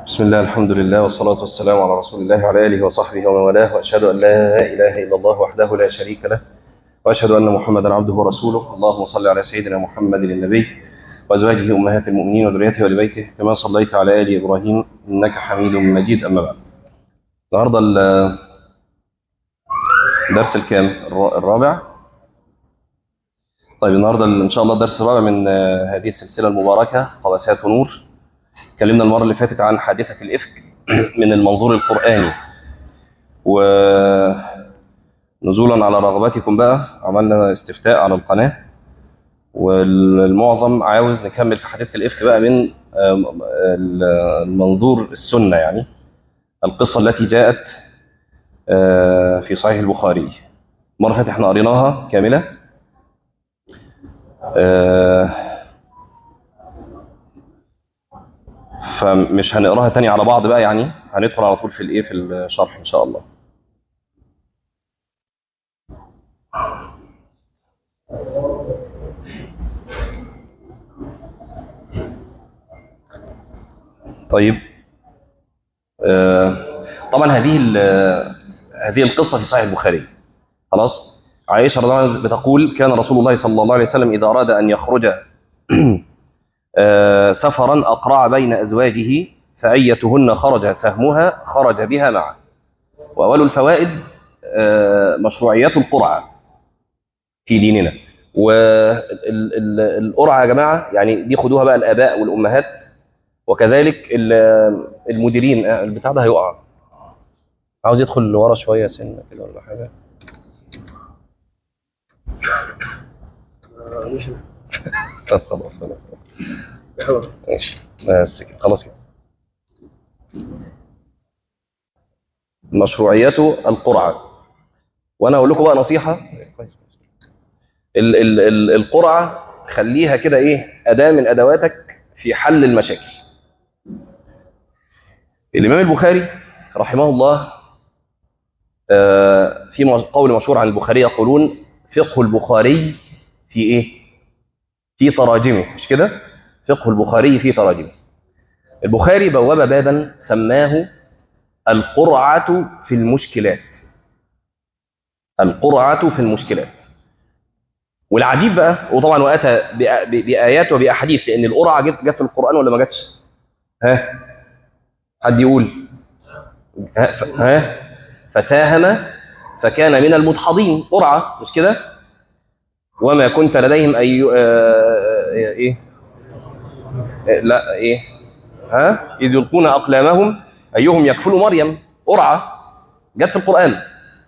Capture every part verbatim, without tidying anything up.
بسم الله الحمد لله والصلاة والسلام على رسول الله وعلى آله وصحبه ومن والاه، وأشهد أن لا إله إلا الله وحده لا شريك له، وأشهد أن محمدا عبده ورسوله. اللهم صل على سيدنا محمد النبي وأزواجه أمهات المؤمنين وذريته ولبيته كما صليت على آل إبراهيم إنك حميد مجيد. أما بعد، النهارده الدرس الكام؟ الرابع. طيب النهارده إن شاء الله الدرس الرابع من هذه السلسلة المباركة قبسات نور. اتكلمنا المرة اللي فاتت عن حادثة الإفك من المنظور القرآني، ونزولا على رغبتكم بقى عملنا استفتاء على القناة، والمعظم عاوز نكمل في حادثة الإفك بقى من المنظور السنة، يعني القصة التي جاءت في صحيح البخاري. مرة فاتت احنا قريناها كاملة، فمش هنقراها تاني على بعض بقى، يعني هندخل على طول في الايه في الشرح ان شاء الله. طيب طبعا هذه هذه القصة في صحيح البخاري. خلاص، عائشة رضي الله عنها بتقول: كان رسول الله صلى الله عليه وسلم إذا أراد أن يخرج سفرا أقرع بين أزواجه، فأيتهن خرج سهمها خرج بها معه. وأول الفوائد مشروعيات القرعة في ديننا. والقرعة يا جماعة يعني دي خدوها بقى الآباء والأمهات، وكذلك المديرين. البتاع ده هيقع، عاوز يدخل لورا شوية سنة كده ولا حاجة. طب خلاص خلاص ماشي، بس كده خلاص كده. مشروعيات القرعة. وانا اقول لكم بقى نصيحة: ال ال ال القرعة خليها كده ايه أداة من أدواتك في حل المشاكل. الإمام البخاري رحمه الله آه في قول مشهور عن البخاري يقولون: فقه البخاري في ايه؟ في تراجمه. مش كده؟ فقه البخاري في تراجمه. البخاري بواب بابا سماه القرعة في المشكلات. القرعة في المشكلات. والعجيب بقى، وطبعا واتى بآيات وبأحاديث، لأن القرعة جت جت في القرآن ولا ما جتش؟ ها؟ حد يقول؟ ها, ف... ها؟ فساهم فكان من المدحضين. قرعة، مش كده؟ وما كنت لديهم أي آه... إيه؟ آه... لا إيه؟ ها؟ إذ يلقون أقلامهم أيهم يكفل مريم. قرعة جت في القرآن.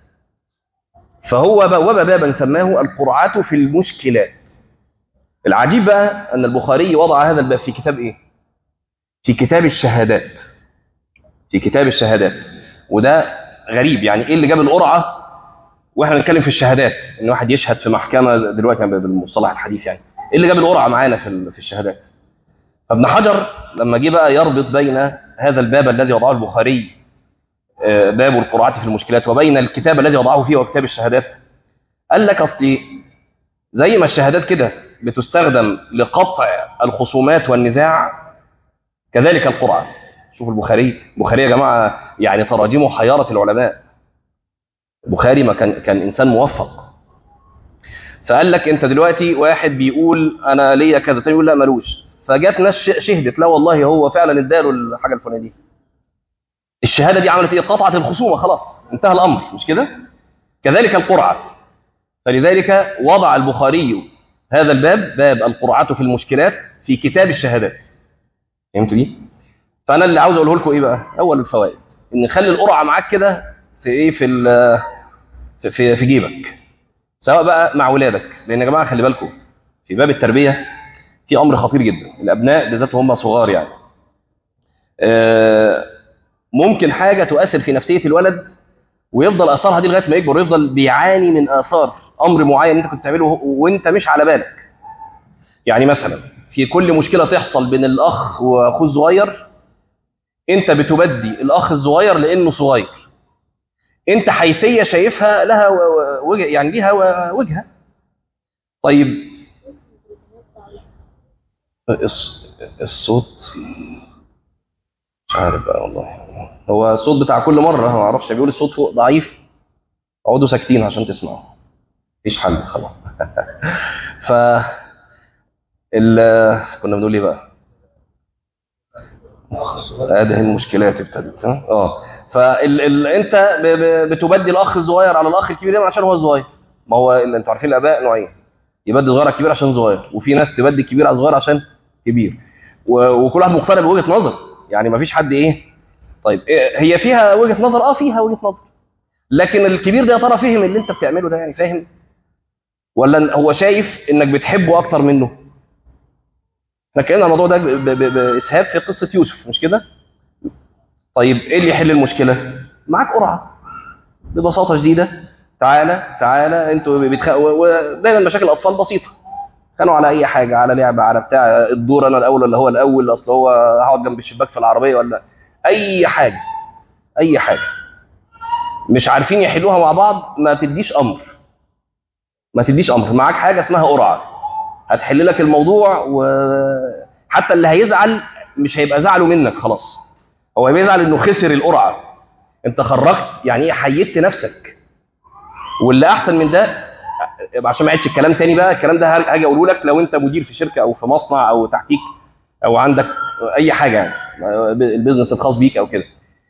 فهو بواب بابا سماه القرعة في المشكلات. العجيب بقى أن البخاري وضع هذا الباب في كتاب إيه؟ في كتاب الشهادات. في كتاب الشهادات. وده غريب، يعني إيه اللي جاب القرعة واحنا بنتكلم في الشهادات؟ ان واحد يشهد في محكمة دلوقتي بالمصطلح الحديث، يعني ايه اللي جاب القرعة معانا في في الشهادات؟ فابن حجر لما جه بقى يربط بين هذا الباب الذي وضعه البخاري، باب القرعة في المشكلات، وبين الكتاب الذي وضعه فيه وكتاب الشهادات، قال لك اصلي زي ما الشهادات كده بتستخدم لقطع الخصومات والنزاع، كذلك القرعة. شوف البخاري، البخاري يا جماعة يعني تراجمه حيارة العلماء. البخاري ما كان كان انسان موفق. فقال لك انت دلوقتي واحد بيقول انا ليا كذا، تاني يقول لا ملوش، فجات ناس شهدت لا والله هو فعلا اداله الحاجه الفلانيه دي. الشهاده دي عملت ايه؟ قطعت الخصومه، خلاص انتهى الامر، مش كده؟ كذلك القرعه. فلذلك وضع البخاري هذا الباب، باب القرعه في المشكلات، في كتاب الشهادات. فهمتوا دي؟ فانا اللي عاوز اقوله لكم ايه بقى؟ اول الفوائد ان نخلي القرعه معاك كده في ايه، في في في جيبك، سواء بقى مع ولادك. لان يا جماعه خلي بالكم في باب التربيه في امر خطير جدا. الابناء بالذات هم صغار يعني ممكن حاجه تؤثر في نفسيه الولد ويفضل اثارها دي لغايه ما يكبر، ويفضل بيعاني من اثار امر معين انت كنت تعمله وانت مش على بالك. يعني مثلا في كل مشكله تحصل بين الاخ واخوه الصغير، انت بتبدي الاخ الصغير لانه صغير، انت حيثيه شايفها لها وجه، يعني ليها وجهه. طيب الصوت مش عارف بقى والله. هو الصوت بتاع كل مره ما اعرفش، بيقول الصوت فوق ضعيف، اقعدوا ساكتين عشان تسمعوا، مفيش حل خلاص. ف ال... كنا بنقول ايه بقى؟ هذه المشكلات ابتدت. اه فال... ال... انت ب... ب... بتبدي الاخ الصغير على الاخ الكبير عشان هو صغير. ما هو اللي انتوا عارفين الاباء نوعين، يبدي صغير على الكبير عشان صغير، وفي ناس تبدي الكبير على الصغير عشان كبير، و... وكل واحد مقتنع بوجهه نظر، يعني ما فيش حد ايه. طيب إيه هي فيها وجهه نظر؟ اه فيها وجهه نظر، لكن الكبير ده يا ترى فهم اللي انت بتعمله ده؟ يعني فاهم ولا هو شايف انك بتحبه اكتر منه؟ احنا اتكلمنا عن الموضوع ده ب- ب- باسهاب في قصه يوسف، مش كده؟ طيب ايه اللي يحل المشكله؟ معاك قرعه ببساطه شديده. تعالى تعالى انتوا بتخ... ودايما مشاكل الاطفال بسيطه، كانوا على اي حاجه، على لعبه، على بتاع الدور، انا الاول ولا هو الاول، اصل هو هقعد جنب الشباك في العربيه، ولا اي حاجه، اي حاجه مش عارفين يحلوها مع بعض، ما تديش امر، ما تديش امر. معاك حاجه اسمها قرعه هتحل لك الموضوع، وحتى اللي هيزعل مش هيبقى زعله منك خلاص، هو بيزعل انه خسر القرعه، انت خرجت يعني ايه، حيدت نفسك. واللي احسن من ده، عشان ما اعيدش الكلام تاني بقى، الكلام ده هاجي اقوله لك لو انت مدير في شركه او في مصنع او تحتيك او عندك اي حاجه، يعني البيزنس الخاص بيك او كده،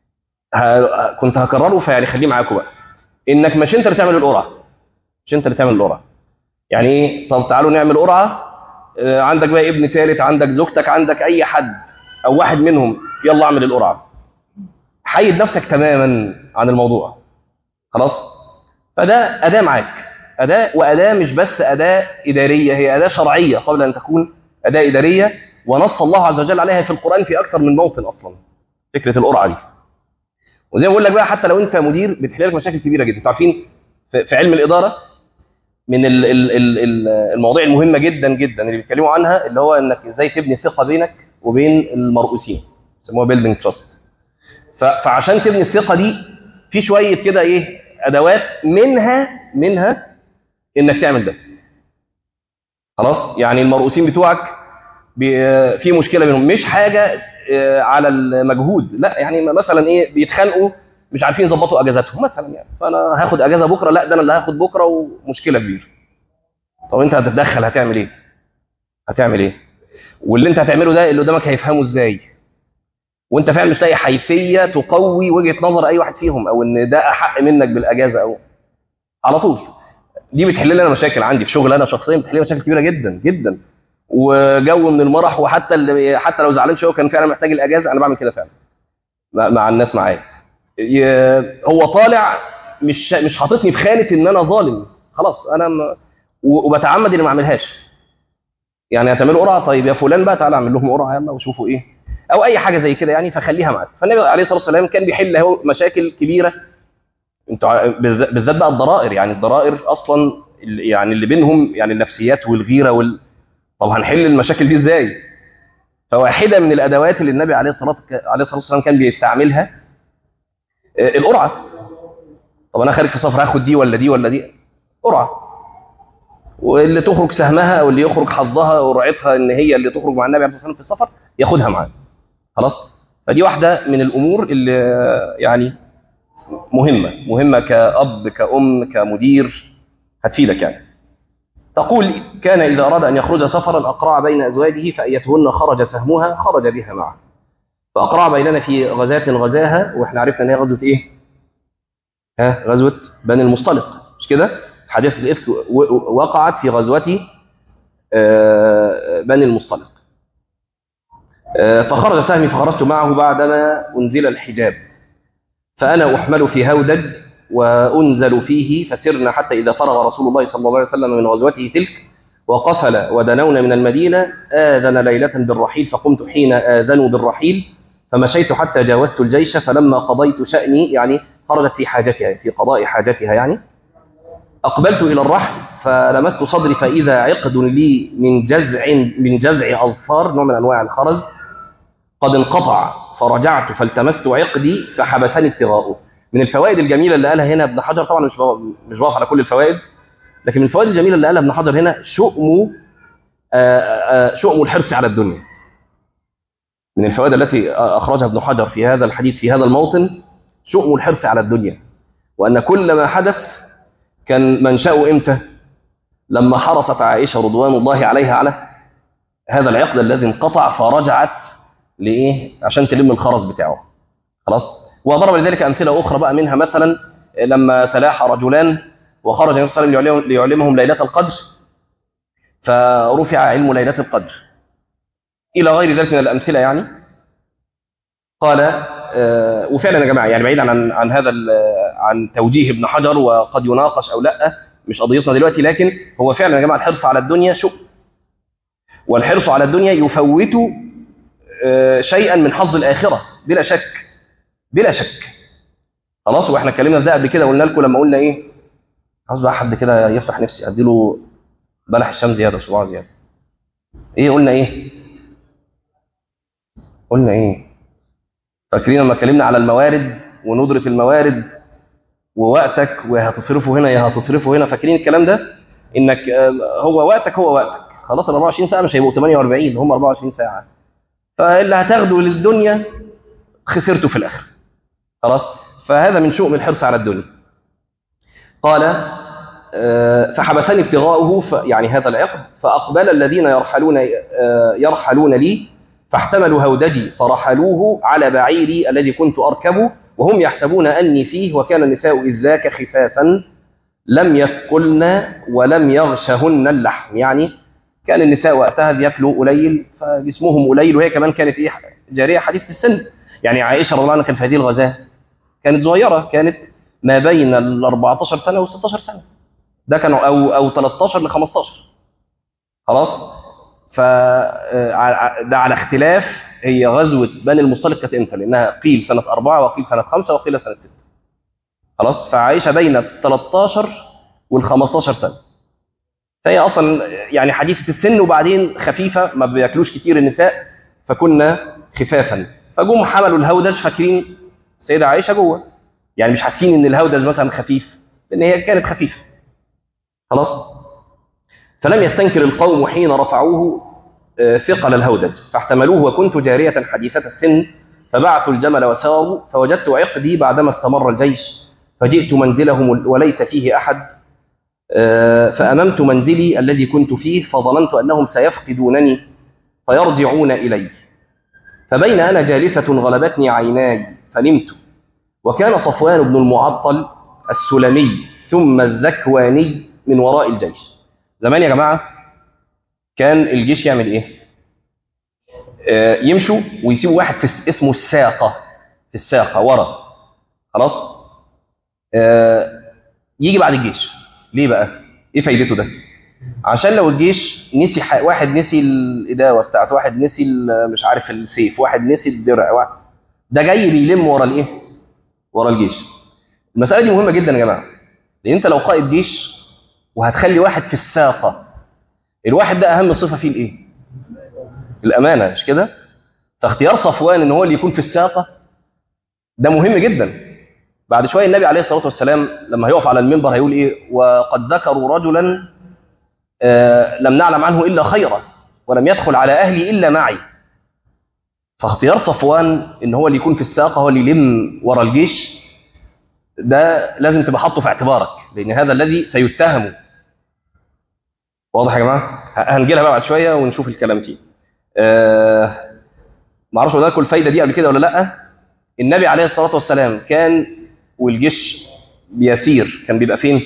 ه- كنت هكرره، فيعني خليه معاكم بقى، انك مش انت اللي تعمل القرعه، مش انت اللي تعمل القرعه. يعني ايه؟ طب تعالوا نعمل قرعه، آه، عندك بقى ابن ثالث، عندك زوجتك، عندك اي حد او واحد منهم، يلا اعمل القرعه، حيد نفسك تماما عن الموضوع خلاص. فده اداه معاك، اداه، واداه مش بس اداه اداريه، هي اداه شرعيه قبل ان تكون اداه اداريه، ونص الله عز وجل عليها في القران في اكثر من موطن اصلا، فكره القرعه دي. وزي ما بقول لك بقى، حتى لو انت مدير بتحل لك مشاكل كبيره جدا. انتوا عارفين في في علم الاداره من ال- ال- ال- ال- المواضيع المهمه جدا جدا اللي بيتكلموا عنها، اللي هو انك ازاي تبني ثقه بينك وبين المرؤوسين، يسموها بيلدينج تراست. فعشان تبني الثقه دي، في شويه كده ايه ادوات، منها منها انك تعمل ده خلاص. يعني المرؤوسين بتوعك بي- في مشكله بينهم، مش حاجه آه، على المجهود، لا، يعني مثلا ايه، بيتخانقوا مش عارفين يظبطوا اجازاتهم مثلا، يعني فانا هاخد اجازه بكره، لا ده انا اللي هاخد بكره، ومشكله كبيره. طب انت هتتدخل هتعمل ايه؟ هتعمل ايه؟ واللي انت هتعمله ده اللي قدامك هيفهمه ازاي؟ وانت فعلا مش لاقي حيثيه تقوي وجهه نظر اي واحد فيهم، او ان ده احق منك بالاجازه، او على طول. دي بتحل لي انا مشاكل عندي في شغل، انا شخصيا بتحل لي مشاكل كبيره جدا جدا، وجو من المرح، وحتى اللي حتى لو زعلان شويه وكان فعلا محتاج الاجازه، انا بعمل كده فعلا مع مع الناس معايا. ي- هو طالع مش مش حاططني في خانه ان انا ظالم، خلاص انا م... و- وبتعمد اني ما اعملهاش. يعني هتعملوا قرعه، طيب يا فلان بقى تعالى اعمل لهم قرعه يلا وشوفوا ايه، او اي حاجه زي كده يعني، فخليها معاك. فالنبي عليه الصلاه والسلام كان بيحل اهو مشاكل كبيره. انتوا ع- بالذات بالذات بقى الضرائر، يعني الضرائر اصلا ال- يعني اللي بينهم يعني النفسيات والغيره وال... طب هنحل المشاكل دي ازاي؟ فواحده من الادوات اللي النبي عليه الصلاه عليه الصلاه والسلام كان بيستعملها آه، القرعه. طب انا خارج في سفر، هاخد دي ولا دي ولا دي؟ قرعه، واللي تخرج سهمها او اللي يخرج حظها ورعتها ان هي اللي تخرج مع النبي عليه الصلاه والسلام في السفر، ياخدها معاه خلاص. فدي واحده من الامور اللي آه، يعني مهمه مهمه كأب كأم كمدير، هتفيدك يعني. تقول: كان إذا أراد أن يخرج سفرا أقرع بين أزواجه، فأيتهن خرج سهمها خرج بها معه. فأقرع بيننا في غزاة غزاها، وإحنا عرفنا أن هي غزوة إيه؟ ها، غزوة بني المصطلق، مش كده؟ حادثة الإفك و- وقعت في غزوة آه، بني المصطلق. آه، فخرج سهمي فخرجت معه بعدما أنزل الحجاب، فأنا أحمل في هودج وأنزل فيه، فسرنا حتى إذا فرغ رسول الله صلى الله عليه وسلم من غزوته تلك وقفل ودنونا من المدينة، آذن ليلة بالرحيل، فقمت حين آذنوا بالرحيل، فمشيت حتى جاوزت الجيش، فلما قضيت شأني، يعني خرجت في حاجتها، في قضاء حاجتها يعني، أقبلت إلى الرحل فلمست صدري فإذا عقد لي من جزع من جزع أظفار، نوع من أنواع الخرز، قد انقطع، فرجعت فالتمست عقدي فحبسني ابتغاؤه. من الفوائد الجميلة اللي قالها هنا ابن حجر، طبعا مش بقى مش بقف على كل الفوائد، لكن من الفوائد الجميلة اللي قالها ابن حجر هنا شؤم آه، آه، شؤم الحرص على الدنيا. من الفوائد التي أخرجها ابن حجر في هذا الحديث في هذا الموطن شؤم الحرص على الدنيا، وأن كل ما حدث كان منشأه إمتى؟ لما حرصت عائشة رضوان الله عليها على هذا العقد الذي انقطع، فرجعت لإيه؟ عشان تلم الخرز بتاعه. خلاص؟ وضرب لذلك أمثلة أخرى بقى، منها مثلا لما تلاحى رجلان وخرج النبي صلى الله عليه وسلم ليعلمهم ليلة القدر، فرفع علم ليلة القدر إلى غير ذلك من الأمثلة يعني. قال آه وفعلا يا جماعة، يعني بعيدا عن عن هذا عن توجيه ابن حجر وقد يناقش أو لا، مش قضيتنا دلوقتي، لكن هو فعلا يا جماعة الحرص على الدنيا شؤم، والحرص على الدنيا يفوت آه شيئا من حظ الآخرة بلا شك، بلا شك. خلاص، واحنا اتكلمنا في ده قبل كده، قلنا لكم لما قلنا ايه، عاوز بقى حد كده يفتح نفسي اديله بلح الشام زياده، صباع زياده. ايه قلنا ايه؟ قلنا ايه؟ فاكرين لما اتكلمنا على الموارد وندره الموارد ووقتك وهتصرفه هنا يا هتصرفه هنا، فاكرين الكلام ده؟ انك هو وقتك هو وقتك، خلاص ال أربعة وعشرين ساعه مش هيبقوا ثمانية وأربعين، هم أربعة وعشرين ساعه، فاللي هتاخده للدنيا خسرته في الاخر. خلاص، فهذا من شؤم الحرص على الدنيا. قال فحبسني ابتغاؤه، يعني هذا العقد، فأقبل الذين يرحلون يرحلون لي فاحتملوا هودجي فرحلوه على بعيري الذي كنت أركبه، وهم يحسبون أني فيه، وكان النساء إذ ذاك خفافا لم يثقلن ولم يغشهن اللحم، يعني كان النساء وقتها بياكلوا قليل فجسمهم قليل، وهي كمان كانت إيه، جارية حديثة السن. يعني عائشة رضي الله عنها كانت في هذه الغزاة كانت صغيرة، كانت ما بين ال أربعة عشر سنة و ستة عشر سنة، ده كانوا او او ثلاثة عشر ل خمسة عشر. خلاص، فده على اختلاف. هي غزوه بني المصطلق كانت امتى؟ لانها قيل سنه أربعة وقيل سنه خمسة وقيل سنه ستة. خلاص، فعائشه بين ال ثلاثة عشر وال خمسة عشر سنه، فهي اصلا يعني حديثه السن، وبعدين خفيفه ما بياكلوش كتير النساء، فكنا خفافا، فجم حملوا الهودج، فاكرين السيده عائشه جوه، يعني مش حاسين ان الهودج مثلا خفيف، لان هي كانت خفيفه. خلاص، فلم يستنكر القوم حين رفعوه ثقل الهودج فاحتملوه، وكنت جارية حديثة السن، فبعثوا الجمل وساروا، فوجدت عقدي بعدما استمر الجيش، فجئت منزلهم وليس فيه أحد، فأممت منزلي الذي كنت فيه، فظننت أنهم سيفقدونني فيرجعون إلي، فبين أنا جالسة غلبتني عيناي فنمت، وكان صفوان بن المعطل السلمي ثم الذكواني من وراء الجيش. زمان يا جماعة كان الجيش يعمل ايه؟ آه يمشوا ويسيبوا واحد في اسمه الساقة، في الساقة ورا. خلاص، آه يجي بعد الجيش. ليه بقى؟ ايه فايدته ده؟ عشان لو الجيش نسي ح... واحد نسي الإداوة بتاعته، واحد نسي مش عارف السيف، واحد نسي الدرع، واحد... ده جاي بيلم ورا الايه؟ ورا الجيش. المسألة دي مهمة جدا يا جماعة، لأن انت لو قائد جيش وهتخلي واحد في الساقة، الواحد ده أهم صفة فيه الإيه؟ الأمانة، مش كده؟ فاختيار صفوان إن هو اللي يكون في الساقة ده مهم جدا. بعد شوية النبي عليه الصلاة والسلام لما هيقف على المنبر هيقول إيه؟ وقد ذكروا رجلا آه لم نعلم عنه إلا خيرا ولم يدخل على أهلي إلا معي. فاختيار صفوان إن هو اللي يكون في الساقة، هو اللي يلم ورا الجيش، ده لازم تبقى حاطه في اعتبارك، لأن هذا الذي سيتهم. واضح يا جماعة؟ هنجي لها بقى بعد شوية ونشوف الكلام فيه. أه ما اعرفش ده كل الفايدة دي قبل كده ولا لأ. النبي عليه الصلاة والسلام كان والجيش بيسير كان بيبقى فين؟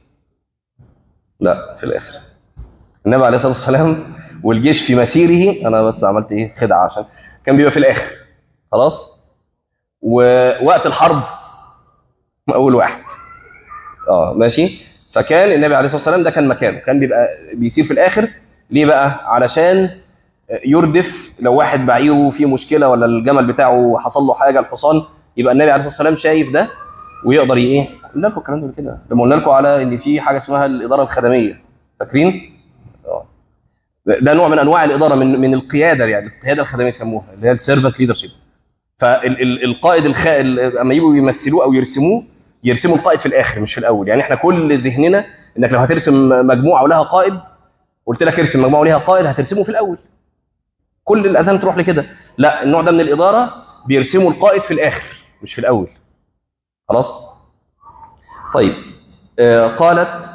لا، في الآخر. النبي عليه الصلاة والسلام والجيش في مسيره، أنا بس عملت إيه خدعة، عشان كان بيبقى في الآخر. خلاص، ووقت الحرب أول واحد. اه ماشي. فكان النبي عليه الصلاة والسلام ده كان مكانه، كان بيبقى بيسير في الآخر. ليه بقى؟ علشان يردف لو واحد بعيره فيه مشكلة ولا الجمل بتاعه حصل له حاجة، الحصان، يبقى النبي عليه الصلاة والسلام شايف ده ويقدر ايه. قلنا لكم الكلام ده كده لما قلنا لكم على ان في حاجة اسمها الإدارة الخدمية، فاكرين؟ اه ده نوع من انواع الإدارة، من من القيادة، يعني القيادة الخدمية يسموها، اللي هي السيرفنت ليدرشيب. فالقائد الخ... اما يجوا يمثلوه او يرسموه، يرسموا القائد في الاخر مش في الاول. يعني احنا كل ذهننا انك لو هترسم مجموعه ولها قائد، قلت لك ارسم مجموعه ولها قائد، هترسمه في الاول. كل الاذهان تروح لكده. لا، النوع ده من الاداره بيرسموا القائد في الاخر مش في الاول. خلاص. طيب. آه قالت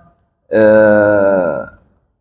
آه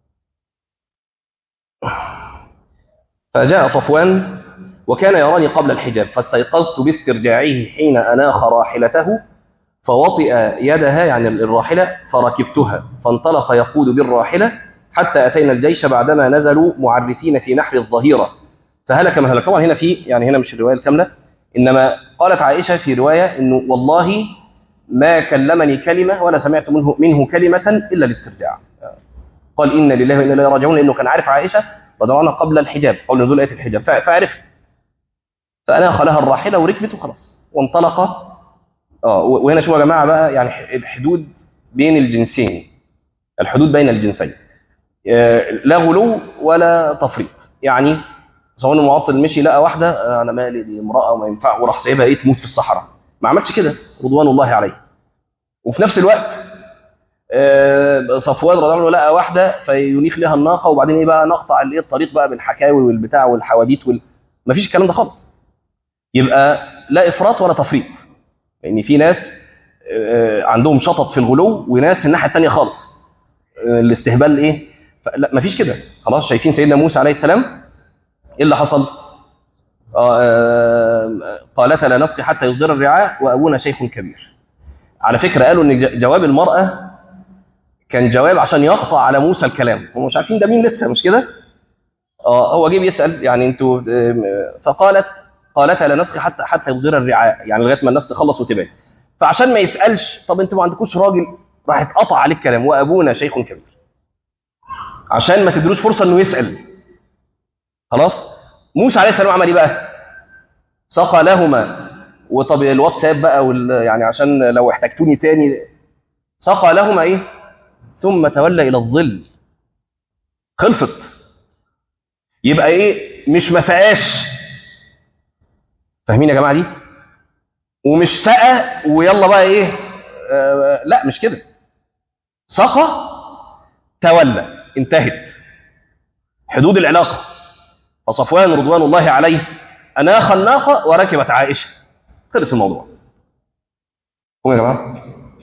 فجاء صفوان وكان يراني قبل الحجاب، فاستيقظت باسترجاعه حين اناخ راحلته، فوطئ يدها يعني الراحله فركبتها، فانطلق يقود بالراحله حتى اتينا الجيش بعدما نزلوا معرسين في نحر الظهيره، فهلك من هلك. طبعا هنا في يعني هنا مش الروايه الكامله، انما قالت عائشه في روايه انه والله ما كلمني كلمه ولا سمعت منه منه كلمه الا الاسترجاع. قال إن لله وإنا إليه راجعون، لأنه كان عارف عائشة رضي الله عنها قبل الحجاب، قبل نزول آية الحجاب، فعرف. فأناخ لها الراحلة وركبت وخلاص وانطلق. اه وهنا شوفوا يا جماعة بقى يعني الحدود بين الجنسين، الحدود بين الجنسين لا غلو ولا تفريط. يعني سواء المعطل مشي لقى واحدة أنا مالي دي امرأة وما ينفع وراح سايبها إيه تموت في الصحراء، ما عملش كده رضوان الله عليه. وفي نفس الوقت صفوان رضي الله عنه لقى واحده فينيخ لها الناقه، وبعدين ايه بقى نقطع الايه الطريق بقى بالحكاوي والبتاع والحواديت وال... مفيش الكلام ده خالص. يبقى لا افراط ولا تفريط، لان يعني في ناس عندهم شطط في الغلو وناس الناحيه الثانيه خالص الاستهبال ايه. لا مفيش كده. خلاص. شايفين سيدنا موسى عليه السلام ايه اللي حصل؟ قالتا لا نسقي حتى يصدر الرعاء وابونا شيخ كبير. على فكره قالوا ان جواب المراه كان جواب عشان يقطع على موسى الكلام، هم مش عارفين ده مين لسه، مش كده؟ اه هو جه بيسال يعني انتوا، فقالت قالت لا نسقي حتى حتى يصدر الرعاء، يعني لغايه ما الناس تخلص وتبان. فعشان ما يسالش طب انتوا ما عندكوش راجل، راح اتقطع عليه الكلام وابونا شيخ كبير، عشان ما تدروش فرصه انه يسال. خلاص. موسى عليه السلام عمل ايه بقى؟ سقى لهما. وطب الواتساب بقى وال... يعني عشان لو احتجتوني تاني. سقى لهما ايه؟ ثم تولى الى الظل. خلصت. يبقى ايه؟ مش ما سقاش. فاهمين يا جماعه دي؟ ومش سقى ويلا بقى ايه؟ آه لا مش كده. سقى تولى انتهت حدود العلاقه. فصفوان رضوان الله عليه اناخ الناقه وركبت عائشه، خلص الموضوع. هم يا جماعه.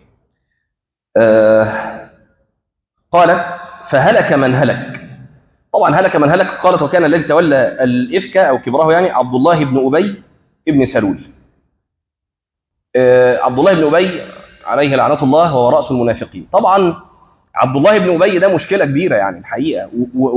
آه قالت فهلك من هلك. طبعا هلك من هلك. قالت وكان الذي تولى الإفك أو كبره يعني عبد الله بن أبي ابن سلول. آه عبد الله بن أبي عليه لعنة الله هو رأس المنافقين. طبعا عبد الله بن أبي ده مشكلة كبيرة يعني الحقيقة،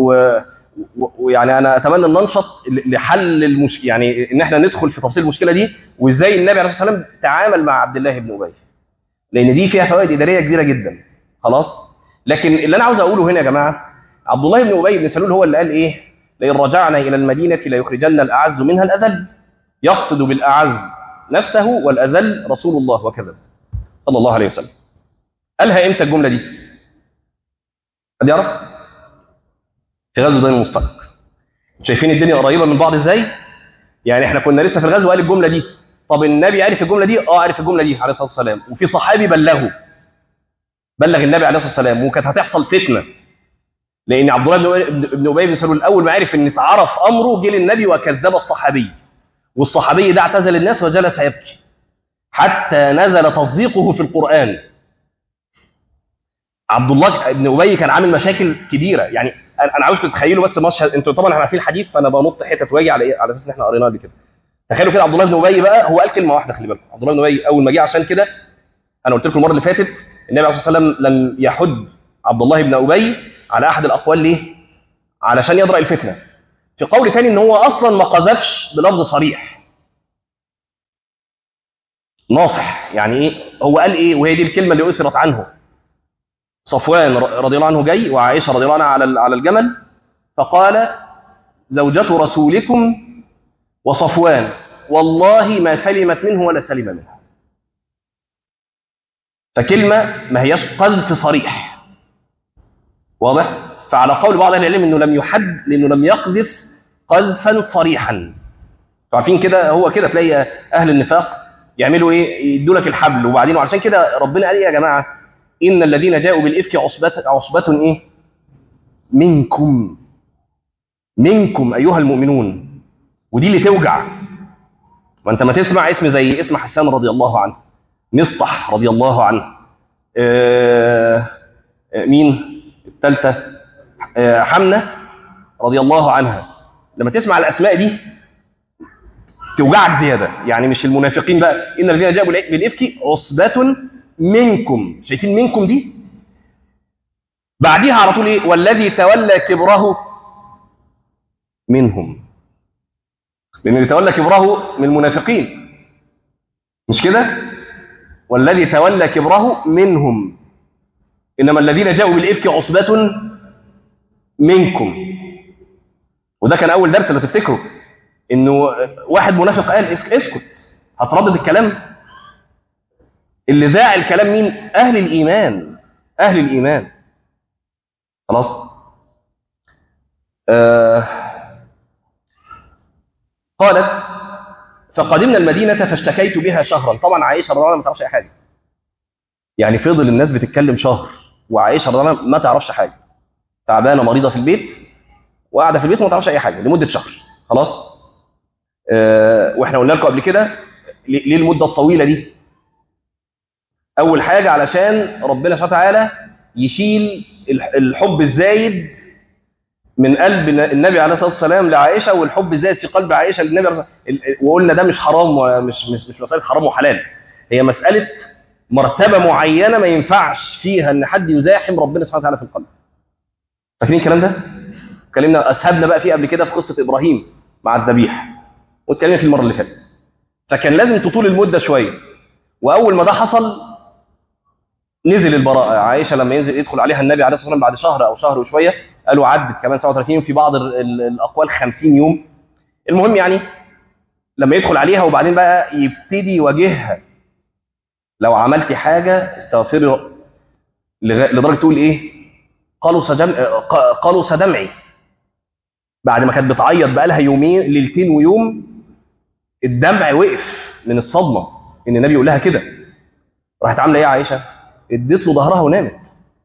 ويعني أنا أتمنى أن ننشط لحل المشكلة، يعني إن احنا ندخل في تفاصيل المشكلة دي وإزاي النبي عليه الصلاة والسلام تعامل مع عبد الله بن أبي، لأن دي فيها فوائد إدارية كبيرة جدا. خلاص. لكن اللي أنا عاوز أقوله هنا يا جماعة، عبد الله بن أبي بن سلول هو اللي قال إيه؟ لئن رجعنا إلى المدينة ليخرجن الأعز منها الأذل، يقصد بالأعز نفسه والأذل رسول الله وكذا صلى الله عليه وسلم. قالها إمتى الجملة دي؟ حد يعرف؟ في غزوة بني المصطلق. شايفين الدنيا قريبة من بعض إزاي؟ يعني إحنا كنا لسه في الغزوة قال الجملة دي. طب النبي عرف الجملة دي؟ آه عرف الجملة دي عليه الصلاة والسلام، وفي صحابي بلغه بلغ النبي عليه الصلاة والسلام، وكانت هتحصل فتنة، لأن عبد الله بن أبي بن سلول أول ما عرف إن اتعرف أمره جه للنبي وكذب الصحابي، والصحابي ده اعتزل الناس وجلس يبكي حتى نزل تصديقه في القرآن. عبد الله بن أبي كان عامل مشاكل كبيرة. يعني أنا عاوزكم تتخيلوا بس مشهد، أنتوا طبعا احنا عارفين الحديث فأنا بنط حتت واجي على إيه؟ على أساس إن احنا قريناه قبل كده. تخيلوا كده عبد الله بن أبي بقى هو قال كلمة واحدة، خلي بالكم. عبد الله بن أبي أول ما جه عشان كده أنا قلت لكم المرة اللي فاتت النبي عليه الصلاة والسلام لم يحد عبد الله بن أبي على أحد الأقوال ليه؟ علشان يدرأ الفتنة. في قول ثاني ان هو اصلا ما قذفش بلفظ صريح ناصح. يعني ايه هو قال ايه؟ وهي دي الكلمه اللي اثرت عنه. صفوان رضي الله عنه جاي وعائشه رضي الله عنها على على الجمل، فقال زوجة رسولكم وصفوان والله ما سلمت منه ولا سلم منها. فكلمه ما هياش قذف صريح، واضح؟ فعلى قول بعض اهل العلم انه لم يحد لانه لم يقذف قذفا صريحا. عارفين كده هو كده تلاقي اهل النفاق يعملوا ايه؟ يدوا لك الحبل وبعدين، وعشان كده ربنا قال ايه يا جماعه؟ ان الذين جاءوا بالافك عصبه عصبه ايه؟ منكم. منكم أيها المؤمنون، ودي اللي توجع. وانت ما تسمع اسم زي اسم حسان رضي الله عنه، مصطح رضي الله عنه، آه مين الثالثة، آه حمنة رضي الله عنها، لما تسمع الأسماء دي توجعك زيادة. يعني مش المنافقين بقى، إن الذين جاءوا بالإفك عصبة منكم، شايفين منكم دي؟ بعديها على طول إيه؟ والذي تولى كبره منهم، لأن اللي تولى كبره من المنافقين، مش كده؟ والذي تولى كبره منهم، إنما الذين جاءوا بالإفك عصبة منكم. وده كان أول درس لو تفتكروا، إنه واحد منافق قال اسكت، هتردد الكلام. اللي ذاع الكلام مين؟ أهل الإيمان، أهل الإيمان. خلاص. آه قالت فقدمنا المدينة فاشتكيت بها شهرا. طبعا عائشة رضي الله عنها ما تعرفش أي حاجة، يعني فضل الناس بتتكلم شهر وعائشة رضي الله عنها ما تعرفش حاجة، تعبانة مريضة في البيت وقاعدة في البيت وما تعرفش أي حاجة لمدة شهر. خلاص. آه وإحنا قلنا لكم قبل كده ليه المدة الطويلة دي؟ أول حاجة علشان ربنا سبحانه وتعالى يشيل الحب الزايد من قلب النبي عليه الصلاة والسلام لعائشة، والحب الزايد في قلب عائشة للنبي عليه الصلاة والسلام. وقلنا ده مش حرام ومش مش مش مسألة حرام وحلال، هي مسألة مرتبة معينة ما ينفعش فيها إن حد يزاحم ربنا سبحانه وتعالى في القلب. فاكرين الكلام ده؟ اتكلمنا أسهبنا بقى فيه قبل كده في قصة إبراهيم مع الذبيح، واتكلمنا في المرة اللي فاتت. فكان لازم تطول المدة شوية، وأول ما ده حصل نزل البراءة. عائشة لما ينزل يدخل عليها النبي عليه الصلاة والسلام بعد شهر أو شهر وشوية، قالوا عدت كمان سبعة وثلاثين يوم، في بعض الأقوال خمسين يوم. المهم يعني لما يدخل عليها وبعدين بقى يبتدي يواجهها، لو عملتي حاجة استغفري، لدرجة تقول إيه؟ قالوا سدم قالوا سدمعي، بعد ما كانت بتعيط بقى لها يومين ليلتين ويوم، الدمع وقف من الصدمة إن النبي يقول لها كده. راحت عاملة إيه عائشة؟ اديت له ظهرها ونامت.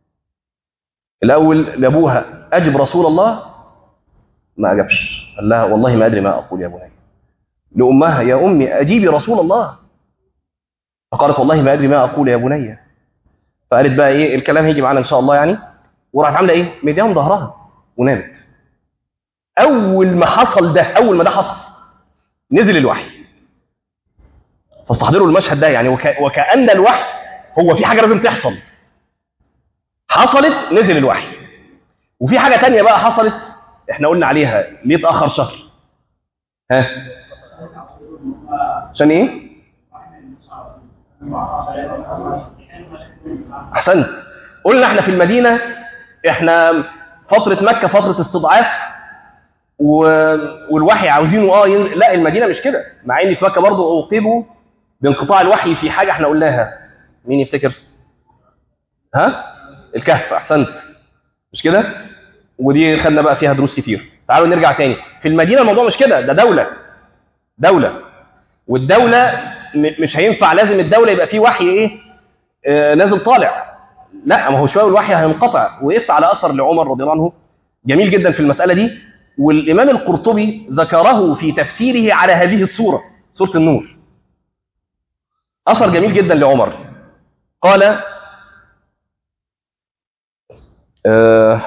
الأول لأبوها أجب رسول الله، ما أجبش، قال لها والله ما أدري ما أقول يا بني. لأمها يا أمي أجيبي رسول الله، فقالت والله ما أدري ما أقول يا بني. فقالت بقى إيه الكلام هيجي معانا إن شاء الله يعني. وراحت عاملة إيه؟ مديهم ظهرها ونامت. أول ما حصل ده، أول ما ده حصل نزل الوحي. فاستحضروا المشهد ده يعني، وك... وكأن الوحي هو في حاجة لازم تحصل، حصلت نزل الوحي. وفي حاجة تانية بقى حصلت احنا قلنا عليها، ليه اتأخر شهر؟ ها؟ عشان ايه؟ احسنت. قلنا احنا في المدينة، احنا فترة مكة فترة استضعاف و... والوحي عاوزينه اه ين... لا المدينة مش كده، مع ان في مكة برضه اوقبوا بانقطاع الوحي في حاجة احنا قلناها. مين يفتكر؟ ها؟ الكهف. احسنت، مش كده؟ ودي خدنا بقى فيها دروس كتير. تعالوا نرجع تاني. في المدينة الموضوع مش كده، ده دولة دولة والدولة مش هينفع لازم الدولة يبقى فيه وحي ايه آه نازل طالع، لا ما هو شوية الوحي هينقطع. وقف على أثر لعمر رضي الله عنه جميل جدا في المسألة دي، والإمام القرطبي ذكره في تفسيره على هذه السورة، سورة النور. أثر جميل جدا لعمر قال آه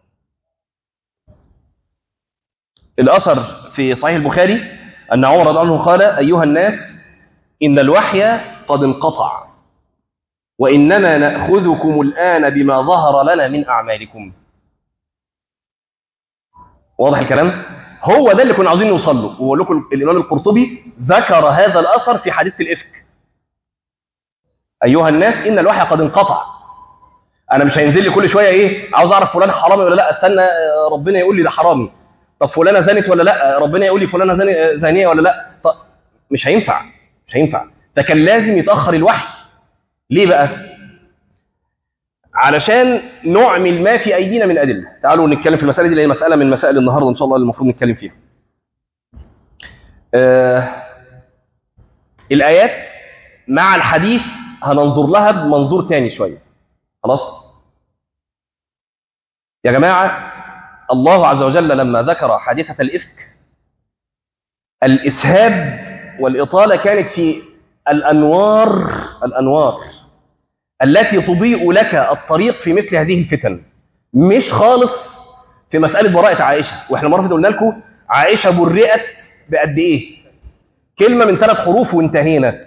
الأثر في صحيح البخاري أن عمر رضي الله عنه قال أيها الناس إن الوحي قد انقطع وإنما نأخذكم الآن بما ظهر لنا من أعمالكم. واضح الكلام؟ هو ده اللي كنا عاوزين نوصل له. وأقول لكم الإمام القرطبي ذكر هذا الأثر في حديث الإفك. أيها الناس إن الوحي قد انقطع. أنا مش هينزل لي كل شوية إيه عاوز أعرف فلان حرامي ولا لا، استنى ربنا يقول لي ده حرامي. طب فلانة زانت ولا لا، ربنا يقول لي فلانة زانية ولا لا. طب مش هينفع، مش هينفع. ده كان لازم يتأخر الوحي. ليه بقى؟ علشان نعمل ما في أيدينا من أدلة. تعالوا نتكلم في المسألة دي، لأن مسألة من مسائل النهاردة إن شاء الله اللي المفروض نتكلم فيها. آه الآيات مع الحديث هننظر لها بمنظور تاني شوية. خلاص؟ يا جماعة الله عز وجل لما ذكر حادثة الإفك الإسهاب والإطالة كانت في الأنوار الأنوار التي تضيء لك الطريق في مثل هذه الفتن، مش خالص في مسألة براءة عائشة. وإحنا مرة قلنا لكم عائشة برئت بقد إيه؟ كلمة من ثلاث حروف وانتهينا.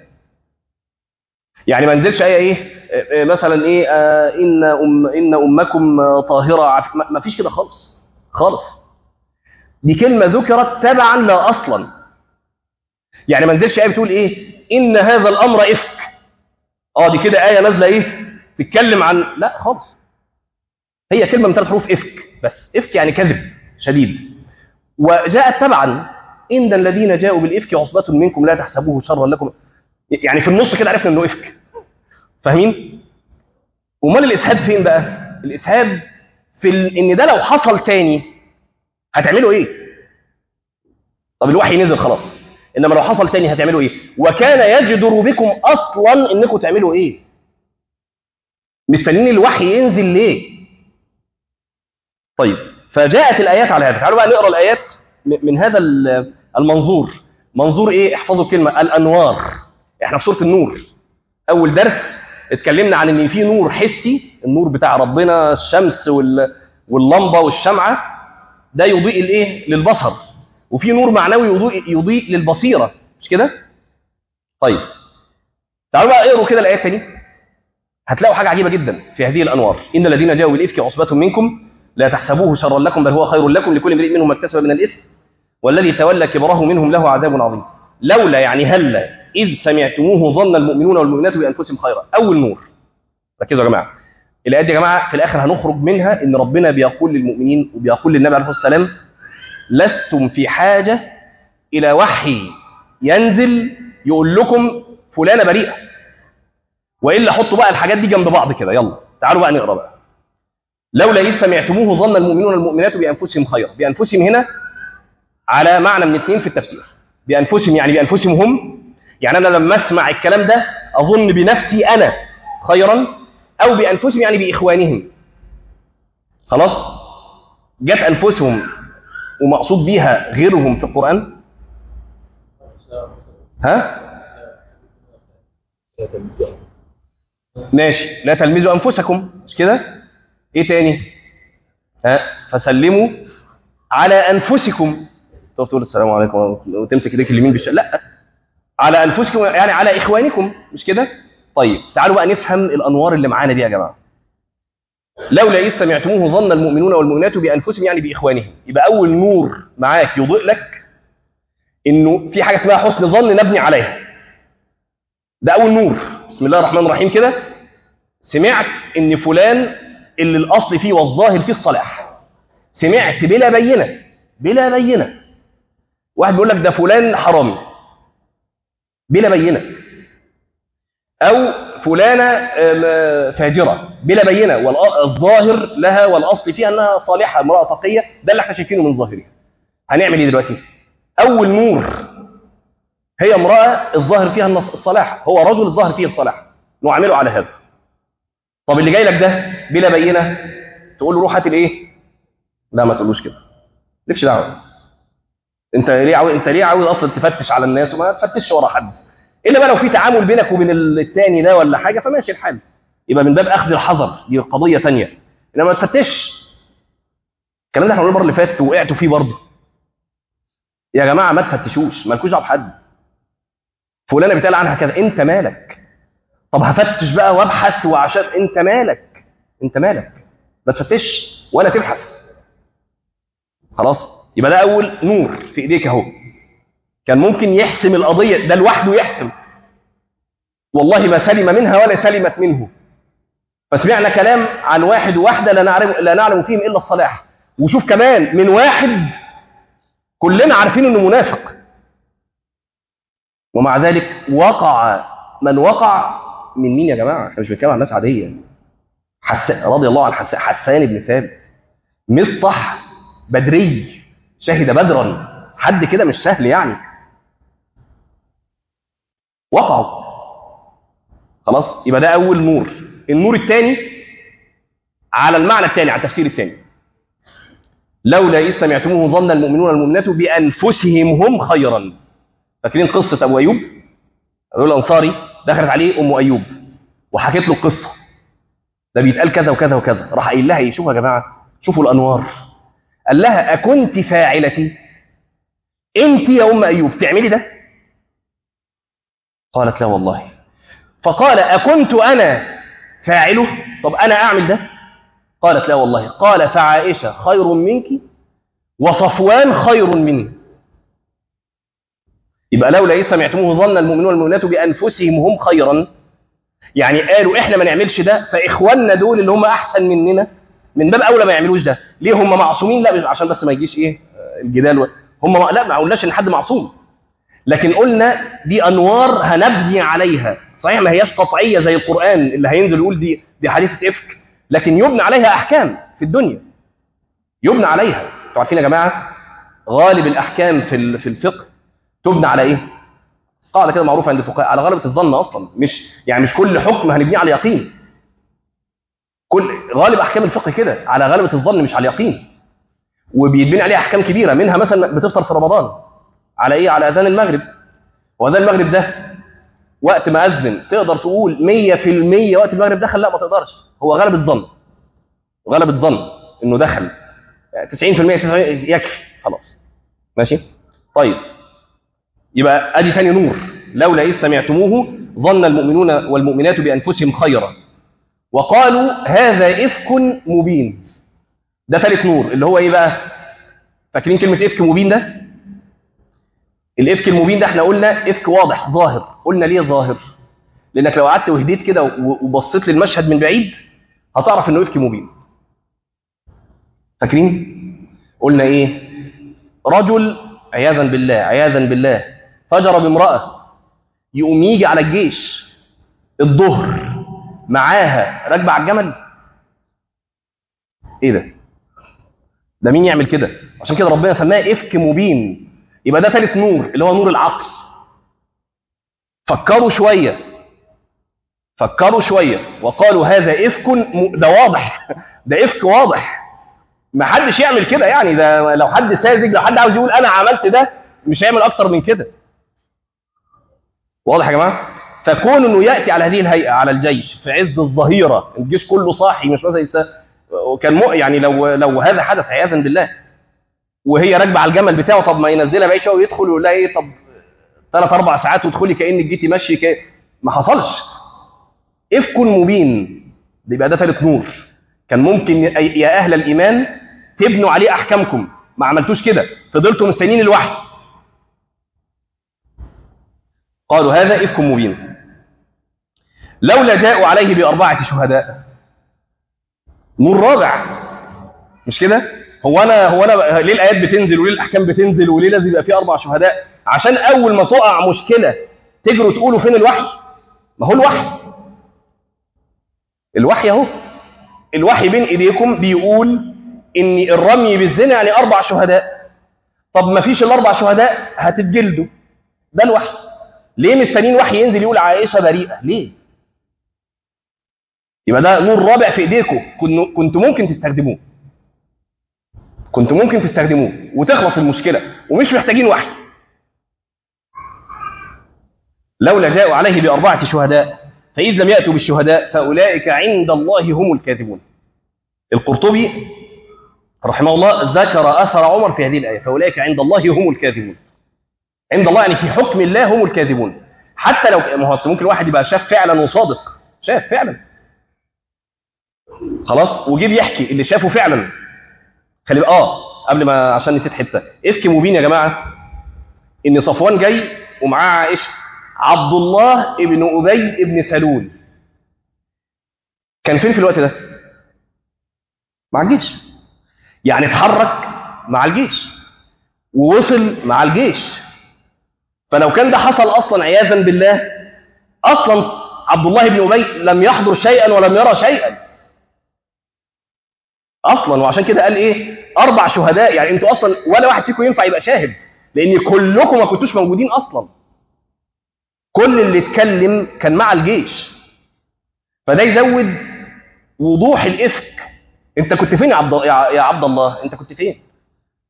يعني ما نزلش آية إيه مثلا إيه آه إن أم إن أمكم طاهرة، ما فيش كده خالص خالص. دي كلمة ذكرت تبعا لا أصلا. يعني ما نزلش آية بتقول إيه إن هذا الأمر إفك، آه دي كده آية نازلة إيه تتكلم عن، لا خالص. هي كلمة من ثلاث حروف إفك بس، إفك يعني كذب شديد. وجاءت تبعا إن الذين جاءوا بالإفك عصبة منكم لا تحسبوه شرا لكم. يعني في النص كده عرفنا إنه إفك. فاهمين؟ ومال الإسهاب فين بقى؟ الإسهاب في ال... إن ده لو حصل تاني هتعملوا إيه؟ طب الوحي نزل خلاص، إنما لو حصل تاني هتعملوا إيه؟ وكان يجدر بكم أصلا إنكم تعملوا إيه؟ مستنين الوحي ينزل ليه؟ طيب فجاءت الآيات على هذا. تعالوا بقى نقرأ الآيات من هذا المنظور. منظور إيه؟ احفظوا الكلمة الأنوار. إحنا في سورة النور. أول درس اتكلمنا عن إن في نور حسي، النور بتاع ربنا، الشمس واللمبة والشمعة، ده يضيء الإيه؟ للبصر. وفي نور معنوي يضيء, يضيء للبصيرة، مش كده؟ طيب تعالوا بقى اقروا كده الآيات تاني، هتلاقوا حاجة عجيبة جدا في هذه الأنوار. إن الذين جاءوا بالإفك عصبة منكم لا تحسبوه شرا لكم بل هو خير لكم لكل امرئ منهم ما اكتسب من الإثم والذي تولى كبره منهم له عذاب عظيم. لولا يعني هلا إذ سمعتموه ظن المؤمنون والمؤمنات بأنفسهم خيرا. أول نور. ركزوا يا جماعة، الآيات دي يا جماعة في الآخر هنخرج منها إن ربنا بيقول للمؤمنين وبيقول للنبي عليه الصلاة والسلام لستم في حاجة إلى وحي ينزل يقول لكم فلانة بريئة، وإلا حطوا بقى الحاجات دي جنب بعض كده. يلا تعالوا بقى نقرأ بقى. لولا إذ سمعتموه ظن المؤمنون والمؤمنات بأنفسهم خيرا. بأنفسهم هنا على معنى من اثنين في التفسير. بأنفسهم يعني بأنفسهم هم، يعني أنا لما أسمع الكلام ده أظن بنفسي أنا خيرا، أو بأنفسهم يعني بإخوانهم. خلاص؟ جت أنفسهم ومقصود بيها غيرهم في القرآن. ها؟ ماشي، لا تلمزوا أنفسكم، مش كده؟ إيه تاني؟ ها؟ فسلموا على أنفسكم. تقول السلام عليكم وتمسك ايديك اليمين بالشمال، لا، على أنفسكم يعني على إخوانكم، مش كده؟ طيب تعالوا بقى نفهم الأنوار اللي معانا دي يا جماعة. لولا إذ سمعتموه ظن المؤمنون والمؤمنات بأنفسهم يعني بإخوانهم. يبقى أول نور معاك يضيء لك إنه في حاجة اسمها حسن ظن نبني عليها. ده أول نور. بسم الله الرحمن الرحيم كده. سمعت إن فلان اللي الأصل فيه والظاهر فيه الصلاح، سمعت بلا بينة، بلا بينة واحد بيقول لك ده فلان حرامي بلا بينة، أو فلانة فاجرة بلا بينة والظاهر لها والأصل فيها أنها صالحة امرأة تقية. ده اللي احنا شايفينه من ظاهرها. هنعمل إيه دلوقتي؟ أول نور هي امرأة الظاهر فيها الصلاح، هو رجل الظاهر فيه الصلاح، نعمله على هذا. طب اللي جاي لك ده بلا بينة، تقول له روح هات الايه؟ لا ما تقولوش كده، لكش دعوه. انت ليه عاوز انت ليه عاوز اصلا تفتش على الناس وما تفتشش ورا حد؟ الا بقى لو في تعامل بينك وبين الثاني ده ولا حاجه فماشي الحال، يبقى من باب اخذ الحذر، دي قضيه ثانيه. انما ما تفتش. الكلام ده احنا قلنا المره اللي فاتت وقعتوا فيه برضه. يا جماعه ما تفتشوش، مالكوش دعوه بحد. فلانه بيتقال عنها كذا، انت مالك؟ طب هفتش بقى وابحث وعشان انت مالك؟ انت مالك؟ ما تفتش ولا تبحث. خلاص؟ يبقى ده اول نور في ايديك اهو. كان ممكن يحسم القضيه ده لوحده، يحسم والله ما سلم منها ولا سلمت منه. فسمعنا كلام عن واحد وواحده لا نعلم لا نعلم فيهم الا الصلاح، وشوف كمان من واحد كلنا عارفين انه منافق، ومع ذلك وقع من وقع. من مين يا جماعه؟ احنا مش بنتكلم عن ناس عاديه. حسان رضي الله عن حسان حسان بن ثابت، مصطح بدري، شهد بدرا، حد كده مش سهل يعني. وقعوا. خلاص؟ يبقى ده اول نور. النور الثاني على المعنى الثاني، على التفسير الثاني. لولا إذ سمعتموه ظن المؤمنون والمؤمنات بأنفسهم هم خيرا. فاكرين قصة أبو أيوب؟ أبو الأنصاري دخلت عليه أم أيوب وحكيت له القصة، ده بيتقال كذا وكذا وكذا. راح قايل لها إيه؟ شوفوا يا جماعة، شوفوا الأنوار. قال لها أكنت فاعلتي؟ أنت يا أم أيوب تعملي ده؟ قالت لا والله. فقال أكنت أنا فاعله؟ طب أنا أعمل ده؟ قالت لا والله. قال فعائشة خير منك وصفوان خير مني. يبقى لولا إذ سمعتموه ظن المؤمنون والمؤمنات بأنفسهم هم خيرا، يعني قالوا إحنا ما نعملش ده، فإخواننا دول اللي هم أحسن مننا من باب أولى ما يعملوش ده. ليه هم معصومين؟ لا عشان بس ما يجيش إيه الجدال. هم ما... لا ما قلناش إن حد معصوم، لكن قلنا دي أنوار هنبني عليها. صحيح ما هياش قطعية زي القرآن اللي هينزل يقول دي دي حديثة إفك، لكن يبنى عليها أحكام في الدنيا، يبنى عليها. انتوا عارفين يا جماعة غالب الأحكام في في الفقه تبنى على إيه؟ قاعدة كده معروفة عند الفقهاء، على غلبة الظن أصلا. مش يعني مش كل حكم هنبنيه على يقين. كل غالب أحكام الفقه كده على غلبة الظن مش على اليقين، وبيتبني عليها أحكام كبيرة. منها مثلا بتفطر في رمضان على إيه؟ على أذان المغرب. وأذان المغرب ده وقت ما أذن تقدر تقول مية في المية وقت المغرب دخل؟ لا ما تقدرش، هو غلبة ظن، غلبة ظن إنه دخل. يعني تسعين في المية تسعين يكفي خلاص. ماشي؟ طيب يبقى ادي ثاني نور. لولا إذ سمعتموه ظن المؤمنون والمؤمنات بأنفسهم خيرا وقالوا هذا إفك مبين. ده ثالث نور اللي هو ايه بقى؟ فاكرين كلمة إفك مبين ده؟ الإفك المبين ده احنا قلنا إفك واضح ظاهر. قلنا ليه ظاهر؟ لأنك لو قعدت وهديت كده وبصيت للمشهد من بعيد هتعرف انه إفك مبين. فاكرين؟ قلنا ايه؟ رجل عياذا بالله عياذا بالله فجر بامرأة، يقوم يجي على الجيش الظهر معاها راكبة على الجمل. ايه ده؟ ده مين يعمل كده؟ عشان كده ربنا سماه إفك مبين. يبقى ده ثالث نور اللي هو نور العقل. فكروا شوية فكروا شوية وقالوا هذا إفك م... ده واضح، ده إفك واضح، ما حدش يعمل كده. يعني ده لو حد ساذج، لو حد عاوز يقول أنا عملت ده مش هيعمل أكتر من كده. واضح يا جماعة؟ فكون إنه يأتي على هذه الهيئة على الجيش في عز الظهيرة، الجيش كله صاحي مش مثلا يست... وكان م... يعني لو لو هذا حدث عياذا بالله وهي راكبة على الجمل بتاعه، طب ما ينزلها بعيد شوية ويدخل ويقول لها إيه؟ طب ثلاث أربع ساعات وتدخلي كأنك جيتي مشي ك... ما حصلش. إفك مبين. يبقى ده ثالث نور. كان ممكن يا أهل الإيمان تبنوا عليه أحكامكم، ما عملتوش كده، فضلتوا مستنيين الوحي. قالوا هذا إفك مبين. لولا جاءوا عليه بأربعة شهداء. نور رابع، مش كده؟ هو أنا هو أنا ليه الآيات بتنزل وليه الأحكام بتنزل وليه لازم يبقى فيه أربع شهداء؟ عشان أول ما تقع مشكلة تجروا تقولوا فين الوحي؟ ما هو الوحي. الوحي أهو. الوحي بين إيديكم بيقول إن الرمي بالزنا يعني أربع شهداء. طب ما فيش الأربع شهداء هتتجلدوا. ده الوحي. ليه مستنين وحي ينزل يقول عائشة بريئة؟ ليه؟ يبقى ده نور رابع في إيديكم، كنتوا ممكن تستخدموه. كنتوا ممكن تستخدموه وتخلص المشكلة ومش محتاجين وحي. لولا جاءوا عليه بأربعة شهداء فإذ لم يأتوا بالشهداء فأولئك عند الله هم الكاذبون. القرطبي رحمه الله ذكر أثر عمر في هذه الآية، فأولئك عند الله هم الكاذبون. عند الله يعني في حكم الله هم الكاذبون. حتى لو ما هو ممكن واحد يبقى شاف فعلا وصادق، شاف فعلا خلاص وجيب يحكي اللي شافه فعلا. خلي اه قبل ما عشان نسيت حته، إفك مبين يا جماعه ان صفوان جاي ومعاه عائشه، عبد الله ابن ابي ابن سلول كان فين في الوقت ده؟ مع الجيش. يعني اتحرك مع الجيش ووصل مع الجيش. فلو كان ده حصل اصلا عياذا بالله، اصلا عبد الله بن ابي لم يحضر شيئا ولم يرى شيئا اصلا. وعشان كده قال ايه؟ اربع شهداء. يعني انتوا اصلا ولا واحد فيكم ينفع يبقى شاهد، لان كلكم ما كنتوش موجودين اصلا. كل اللي اتكلم كان مع الجيش. فده يزود وضوح الإفك. انت كنت فين يا عبد يا عبد الله؟ انت كنت فين؟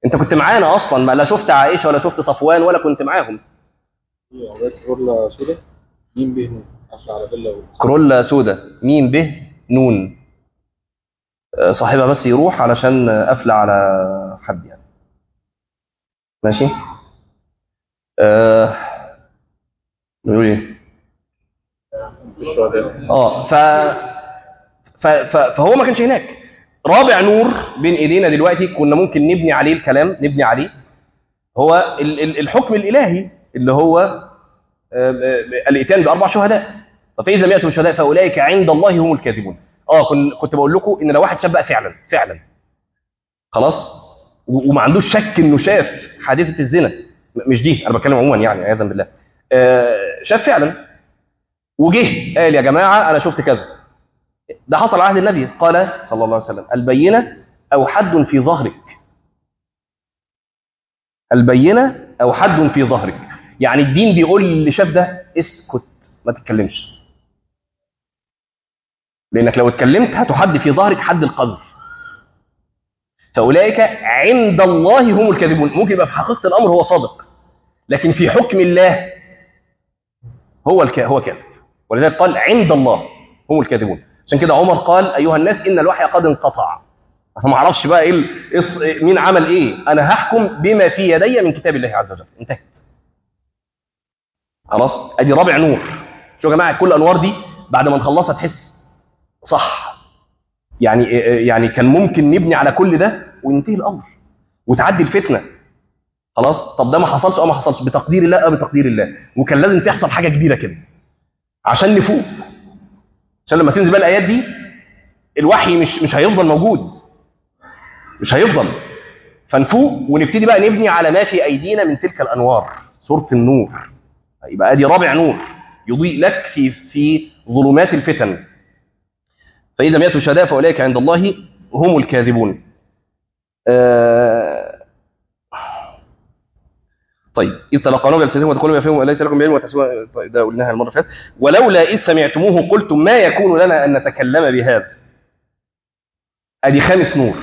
انت كنت معانا اصلا، ما لا شفت عائشه ولا شفت صفوان ولا كنت معاهم. كرولا سودا ميم به نون عشان على فيلا. كرولا سودا ميم به نون. صاحبها بس يروح علشان قافله على حد يعني. ماشي. آه نقول ايه؟ اه ف... ف... ف... فهو ما كانش هناك. رابع نور بين ايدينا دلوقتي كنا ممكن نبني عليه الكلام، نبني عليه هو ال- ال- الحكم الالهي اللي هو آه، آه، الاتيان باربع شهداء. فاذا لم ياتوا بالشهداء فاولئك عند الله هم الكاذبون. اه كن- كنت بقول لكم ان لو واحد شاف بقى فعلا فعلا خلاص و- وما عندوش شك انه شاف حادثه الزنا، م- مش دي انا بتكلم عموما يعني عياذا بالله، آه، شاف فعلا وجه قال يا جماعه انا شفت كذا. ده حصل عهد النبي، قال صلى الله عليه وسلم البينه او حد في ظهرك. البينه او حد في ظهرك، يعني الدين بيقول اللي شاف ده اسكت ما تتكلمش، لانك لو اتكلمت هتحد في ظهرك حد القذف. فاولئك عند الله هم الكاذبون. ممكن يبقى في حقيقه الامر هو صادق، لكن في حكم الله هو الك... هو كاذب. ولذلك قال عند الله هم الكاذبون. عشان كده عمر قال ايها الناس ان الوحي قد انقطع. انا ما اعرفش بقى ايه ال- مين عمل ايه، انا هحكم بما في يدي من كتاب الله عز وجل. انتهت. خلاص ادي رابع نور. شوفوا يا جماعه كل الانوار دي بعد ما نخلصها تحس صح، يعني يعني كان ممكن نبني على كل ده وينتهي الامر وتعدي الفتنه. خلاص طب ده ما حصلش اه ما حصلش بتقدير الله اه بتقدير الله، وكان لازم تحصل حاجه كبيره كده عشان نفوق. عشان لما تنزل بقى الايات دي الوحي مش مش هيفضل موجود، مش هيفضل. فنفوق ونبتدي بقى نبني على ما في ايدينا من تلك الانوار. سوره النور يبقى ادي رابع نور يضيء لك في في ظلمات الفتن. فاذا لم ياتوا شهداء فاولئك عند الله هم الكاذبون. آه طيب اذ تلقونه بألسنتهم وتقولون ما فيهم ليس لكم بعلم وتحسبون. طيب ده قلناها المره اللي فاتت. ولولا اذ سمعتموه قلتم ما يكون لنا ان نتكلم بهذا. ادي خامس نور.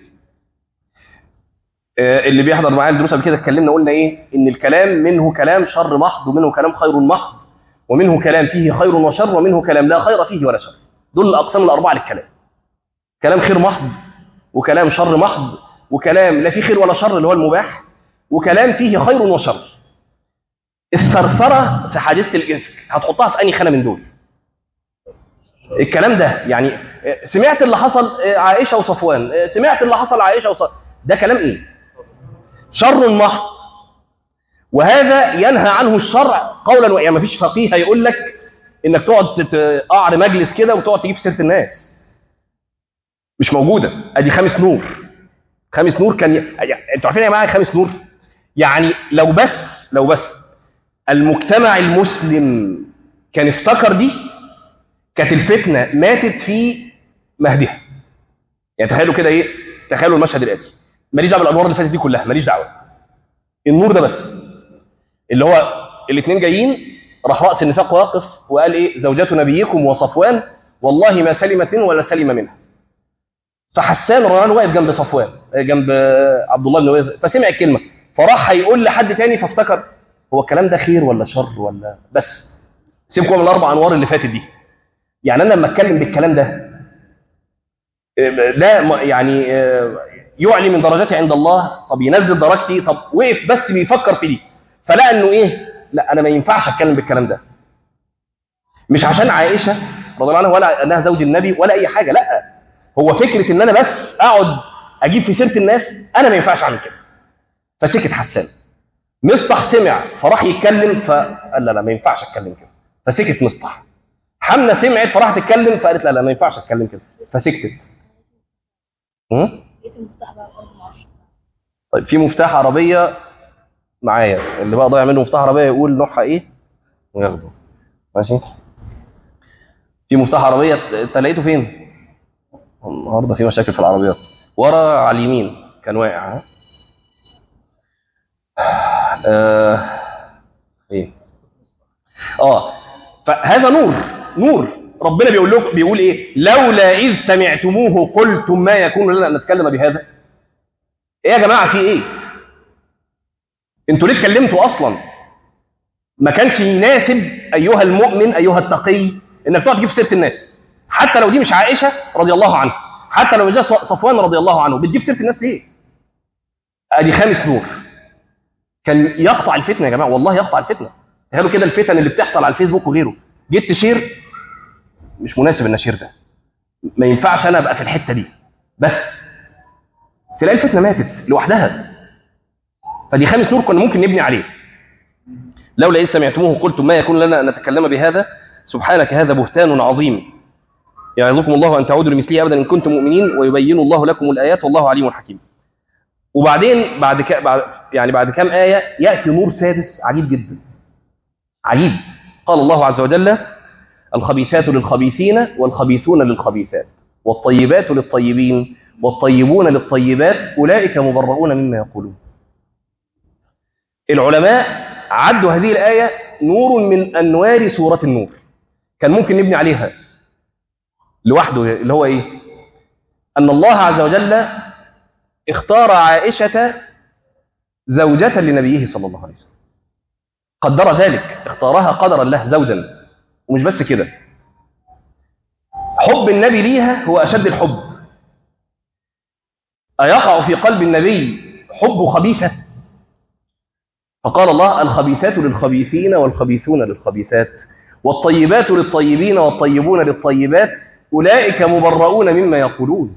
آه اللي بيحضر معايا الدروس قبل كده اتكلمنا قلنا ايه؟ ان الكلام منه كلام شر محض ومنه كلام خير محض ومنه كلام فيه خير وشر ومنه كلام لا خير فيه ولا شر. دول الاقسام الاربعه للكلام. كلام خير محض وكلام شر محض وكلام لا فيه خير ولا شر اللي هو المباح وكلام فيه خير وشر. الثرثره في حادثه الافك هتحطها في انهي خانه من دول؟ الكلام ده يعني سمعت اللي حصل عائشه وصفوان، سمعت اللي حصل عائشه وصفوان، ده كلام ايه؟ شر محض. وهذا ينهى عنه الشرع قولا، يعني ما فيش فقيه هيقول لك انك تقعد تقعد مجلس كده وتقعد تجيب سيره الناس، مش موجوده. ادي خامس نور. خامس نور كان ي... يعني انتوا عارفين يا جماعه خامس نور؟ يعني لو بس لو بس المجتمع المسلم كان افتكر دي كانت الفتنه ماتت في مهدها. يعني تخيلوا كده ايه؟ تخيلوا المشهد الاتي. ماليش دعوه بالانوار اللي فاتت دي كلها، ماليش دعوه. النور ده بس اللي هو الاثنين جايين، راح راس النفاق واقف وقال ايه؟ زوجات نبيكم وصفوان والله ما سلمت منه ولا سلم منها. فحسان رضي الله واقف جنب صفوان جنب عبد الله بن ابي، فسمع الكلمه فراح هيقول لحد تاني فافتكر هو الكلام ده خير ولا شر ولا بس. سيبكم من الاربع انوار اللي فاتت دي. يعني انا لما اتكلم بالكلام ده ده يعني يعلي من درجاتي عند الله، طب ينزل درجتي، طب وقف بس بيفكر في دي فلقى انه ايه؟ لا انا ما ينفعش اتكلم بالكلام ده. مش عشان عائشه رضي الله عنها ولا انها زوج النبي ولا اي حاجه، لا هو فكره ان انا بس اقعد اجيب في سيره الناس انا ما ينفعش اعمل كده. فسكت حسان. مصطح سمع فراح يتكلم فقال لا لا ما ينفعش اتكلم كده فسكت مصطح. حمنا سمعت فراح تتكلم فقالت لا لا ما ينفعش اتكلم كده فسكتت. طيب في مفتاح عربيه معايا، اللي بقى ضايع منه مفتاح عربيه يقول نوعها ايه وياخده. ماشي. في مفتاح عربيه انت لقيته فين؟ النهارده في مشاكل في العربيات. ورا على اليمين كان واقع. ها آه ايه اه فهذا نور. نور ربنا بيقول لكم بيقول ايه؟ لولا اذ سمعتموه قلتم ما يكون لنا ان نتكلم بهذا. ايه يا جماعه في ايه؟ انتوا ليه اتكلمتوا اصلا؟ ما كانش يناسب ايها المؤمن ايها التقي انك تقعد تجيب سيره الناس، حتى لو دي مش عائشه رضي الله عنها، حتى لو جاء صفوان رضي الله عنه، بتجيب سيره الناس ليه؟ ادي خامس نور. كان يقطع الفتنه يا جماعه، والله يقطع الفتنه. تخيلوا كده الفتن اللي بتحصل على الفيسبوك وغيره، جيت تشير مش مناسب ان اشير ده، ما ينفعش انا ابقى في الحته دي، بس تلاقي الفتنه ماتت لوحدها. فدي خامس نور كنا ممكن نبني عليه. لولا إن سمعتموه قلتم ما يكون لنا أن نتكلم بهذا سبحانك هذا بهتان عظيم يعظكم الله أن تعودوا لمثله أبدا إن كنتم مؤمنين ويبين الله لكم الآيات والله عليم حكيم. وبعدين بعد ك... بعد يعني بعد كام آية يأتي نور سادس عجيب جدا، عجيب. قال الله عز وجل: الخبيثات للخبيثين والخبيثون للخبيثات والطيبات للطيبين والطيبون للطيبات أولئك مبرؤون مما يقولون. العلماء عدوا هذه الآية نور من أنوار سورة النور، كان ممكن نبني عليها لوحده، اللي هو إيه؟ أن الله عز وجل اختار عائشة زوجة لنبيه صلى الله عليه وسلم، قدر ذلك، اختارها قدرا له زوجا. ومش بس كده، حب النبي ليها هو أشد الحب. أيقع في قلب النبي حب خبيثة؟ فقال الله: الخبيثات للخبيثين والخبيثون للخبيثات والطيبات للطيبين والطيبون للطيبات أولئك مبرؤون مما يقولون.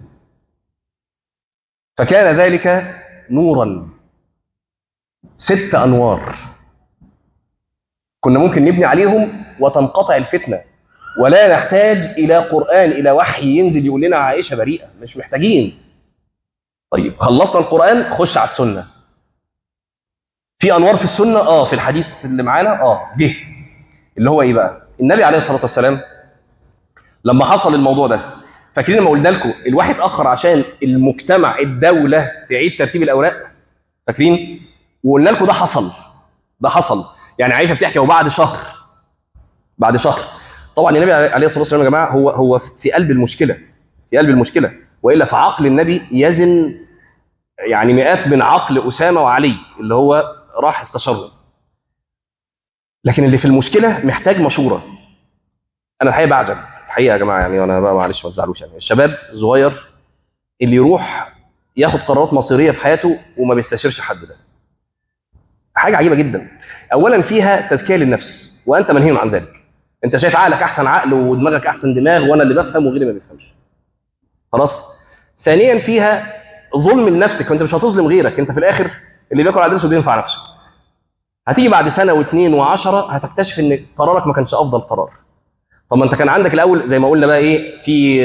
فكان ذلك نورا، ست أنوار كنا ممكن نبني عليهم وتنقطع الفتنة، ولا نحتاج إلى قرآن، إلى وحي ينزل يقول لنا عائشة بريئة، مش محتاجين. طيب خلصنا القرآن، خش على السنة. في أنوار في السنة، آه في الحديث اللي معانا، آه جه اللي هو إيه بقى؟ النبي عليه الصلاة والسلام لما حصل الموضوع ده، فاكرين لما قلنا لكم الواحد اتأخر عشان المجتمع الدولة تعيد ترتيب الأوراق؟ فاكرين؟ وقلنا لكم ده حصل، ده حصل. يعني عائشة بتحكي وبعد شهر، بعد شهر طبعا النبي عليه الصلاة والسلام يا جماعة هو هو في قلب المشكلة، في قلب المشكلة، وإلا فعقل النبي يزن يعني مئات من عقل أسامة وعلي اللي هو راح استشاره. لكن اللي في المشكلة محتاج مشورة. أنا الحقيقة بعجب الحقيقة يا جماعة، يعني أنا بقى معلش ما تزعلوش، يعني الشباب الصغير اللي يروح ياخد قرارات مصيرية في حياته وما بيستشيرش حد، ده حاجة عجيبة جدا. أولا فيها تزكية للنفس وأنت منهي عن ذلك. أنت شايف عقلك أحسن عقل ودماغك أحسن دماغ وأنا اللي بفهم وغيري ما بيفهمش، خلاص. ثانيا فيها ظلم لنفسك، وأنت مش هتظلم غيرك. أنت في الآخر اللي بياكل على درسه بينفع نفسه. هتيجي بعد سنة واثنين وعشرة هتكتشف إن قرارك ما كانش أفضل قرار. طب ما أنت كان عندك الأول زي ما قلنا بقى إيه، في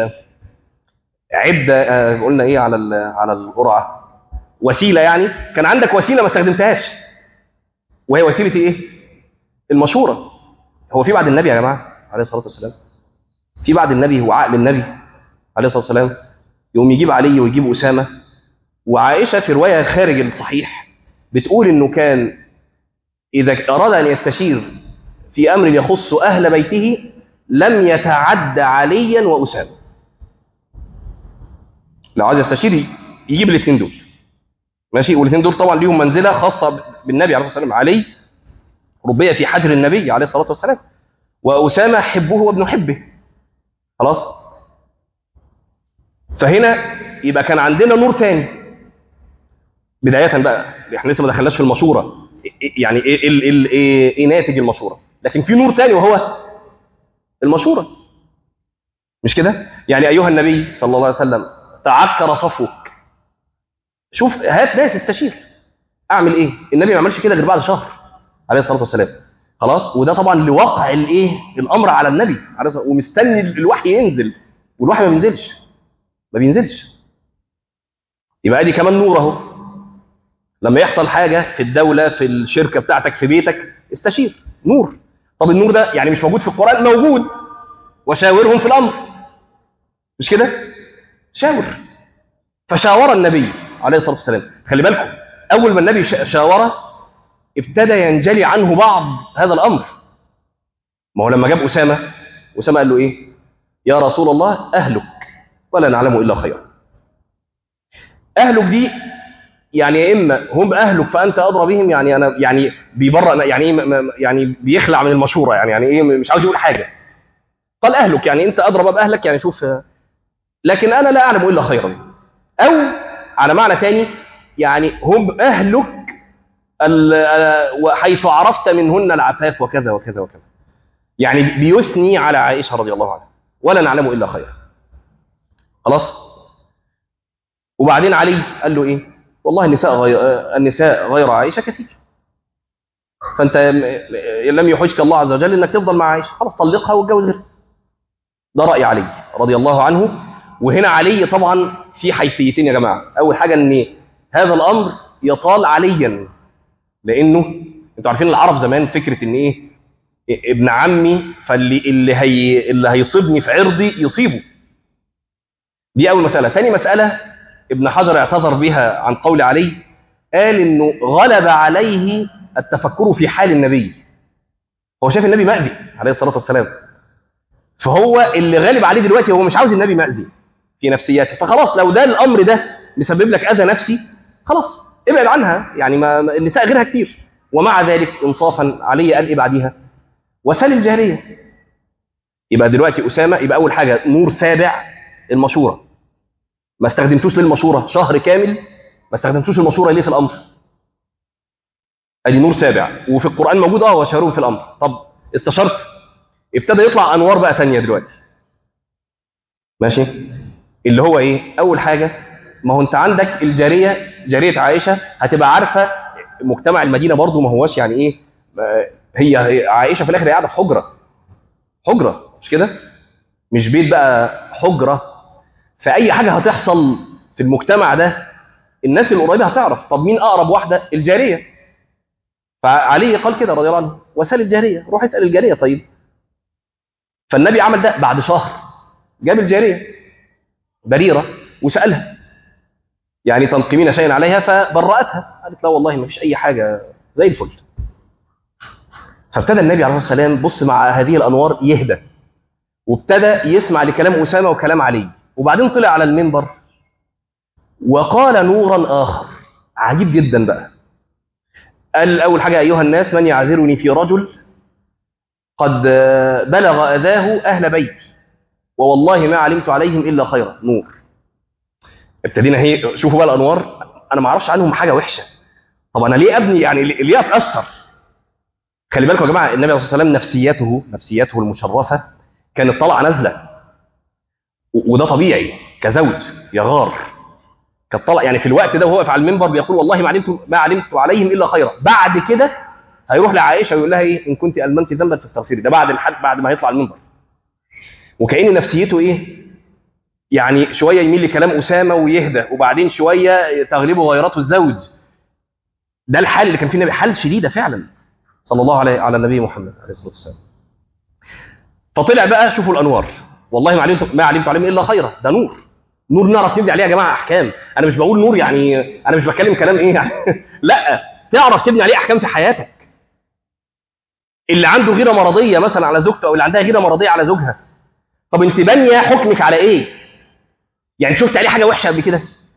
عدة، قلنا إيه على على القرعة، وسيلة، يعني كان عندك وسيلة ما استخدمتهاش، وهي وسيلة إيه؟ المشورة. هو في بعد النبي يا جماعة عليه الصلاة والسلام، في بعد النبي هو عقل النبي عليه الصلاة والسلام يقوم يجيب علي ويجيب أسامة. وعائشة في رواية خارج الصحيح بتقول إنه كان إذا أراد أن يستشير في أمر يخص أهل بيته لم يتعد عليا وأسامة. لو عايز يستشير يجيب الاثنين دول، ماشي. والاثنين دول طبعا ليهم منزلة خاصة بالنبي عليه الصلاة والسلام. علي ربي في حجر النبي عليه الصلاة والسلام، وأسامة حبه وابن حبه، خلاص. فهنا يبقى كان عندنا نور تاني بداية بقى، احنا لسه ما دخلناش في المشورة، يعني ايه ايه ايه, إيه, إيه ناتج المشورة، لكن في نور تاني وهو المشورة، مش كده؟ يعني أيها النبي صلى الله عليه وسلم تعكر صفوك، شوف هات ناس استشير، أعمل إيه؟ النبي ما عملش كده غير بعد شهر عليه الصلاة والسلام، خلاص. وده طبعا لوقع الإيه؟ الأمر على النبي عليه الصلاة، ومستني الوحي ينزل، والوحي ما بينزلش، ما بينزلش. يبقى دي كمان نور أهو. لما يحصل حاجة في الدولة، في الشركة بتاعتك، في بيتك، استشير، نور. طب النور ده يعني مش موجود في القرآن؟ موجود، وشاورهم في الأمر، مش كده؟ شاور. فشاور النبي عليه الصلاة والسلام. خلي بالكم أول ما النبي شاوره ابتدى ينجلي عنه بعض هذا الأمر. ما هو لما جاب أسامة، أسامة قال له إيه؟ يا رسول الله أهلك ولا نعلم إلا خيرا. أهلك دي يعني يا اما هم اهلك فانت ادرى بهم، يعني انا يعني بيبرأ، يعني ايه يعني بيخلع من المشوره، يعني يعني ايه مش عاوز يقول حاجه. قال اهلك يعني انت ادرى بقى باهلك، يعني شوف، لكن انا لا اعلم الا خيرا. او على معنى ثاني يعني هم اهلك وحيث عرفت منهن العفاف وكذا وكذا وكذا، يعني بيثني على عائشه رضي الله عنها، ولا نعلم الا خيرا. خلاص. وبعدين علي قال له ايه؟ والله النساء غير النساء غير عائشه كثير، فانت لم يحجك الله عز وجل انك تفضل مع عائشه، خلاص طلقها واتجوز غيرها. ده راي علي رضي الله عنه. وهنا علي طبعا في حيثيتين يا جماعه. اول حاجه ان هذا الامر يطال عليا، لانه انتوا عارفين العرب زمان فكره ان ايه؟ ابن عمي، فاللي اللي هي اللي هيصيبني في عرضي يصيبه. دي اول مساله. ثاني مساله ابن حجر اعتذر بها عن قول علي، قال انه غلب عليه التفكر في حال النبي. هو شايف النبي مأذي عليه الصلاه والسلام، فهو اللي غالب عليه دلوقتي هو مش عاوز النبي مأذي في نفسياته، فخلاص لو ده الامر ده مسبب لك اذى نفسي خلاص ابعد عنها، يعني ما النساء غيرها كتير. ومع ذلك انصافا علي قال ايه بعديها؟ وسل الجاريه. يبقى دلوقتي اسامه، يبقى اول حاجه نور سابع المشوره، ما استخدمتوش للمشوره شهر كامل، ما استخدمتوش المشوره ليه في الامر؟ ادي نور سابع، وفي القران موجود اه وشاورهم في الامر. طب استشرت، ابتدى يطلع انوار بقى ثانيه دلوقتي. ماشي؟ اللي هو ايه؟ اول حاجه، ما هو انت عندك الجاريه، جاريه عائشه هتبقى عارفه مجتمع المدينه برضو، ما هوش يعني ايه، هي عائشه في الاخر قاعده في حجره، حجره مش كده؟ مش بيت بقى، حجره. فاي حاجه هتحصل في المجتمع ده الناس القريبه هتعرف. طب مين اقرب واحده؟ الجاريه. فعلي قال كده رضي الله عنه، وسال الجاريه، روح اسال الجاريه. طيب فالنبي عمل ده بعد شهر، جاب الجاريه بريره وسالها، يعني تنقمين شيئا عليها؟ فبرأتها، قالت لا والله ما فيش اي حاجه زي الفل. فابتدى النبي عليه الصلاه والسلام بص مع هذه الانوار يهدى، وابتدى يسمع لكلام اسامه وكلام علي. وبعدين طلع على المنبر وقال نورا اخر عجيب جدا بقى. قال اول حاجه: ايها الناس، من يعذرني في رجل قد بلغ اذاه اهل بيتي ووالله ما علمت عليهم الا خيرا. نور. ابتدينا هي، شوفوا بقى الانوار، انا ما اعرفش عنهم حاجه وحشه، طب انا ليه ابني يعني ليه اتاثر؟ خلي بالكم يا جماعه، النبي صلى الله عليه وسلم نفسيته نفسيته المشرفه كانت طالعه نازله، وده طبيعي كزوج يغار. كانت طالعه يعني في الوقت ده وهو واقف على المنبر بيقول والله ما علمت ما علمت عليهم الا خيرا. بعد كده هيروح لعائشه ويقول لها ايه؟ ان كنت الممت ذنبا فاستغفري. ده بعد الحد، بعد ما هيطلع المنبر. وكأن نفسيته ايه؟ يعني شويه يميل لكلام اسامه ويهدى، وبعدين شويه تغلبه غيرته الزوج. ده الحال اللي كان فيه النبي، حال شديده فعلا صلى الله عليه على النبي محمد عليه الصلاه والسلام. فطلع بقى، شوفوا الانوار، والله ما علمت ما علمت عليهم الا خيرا. ده نور، نور نعرف نبني عليه يا جماعه احكام. انا مش بقول نور يعني انا مش بتكلم كلام ايه يعني لا، تعرف تبني عليه احكام في حياتك. اللي عنده غيره مرضيه مثلا على زوجته، او اللي عندها غيره مرضيه على زوجها، طب انت بانيه حكمك على ايه؟ يعني شفت عليه حاجه وحشه قبل كده؟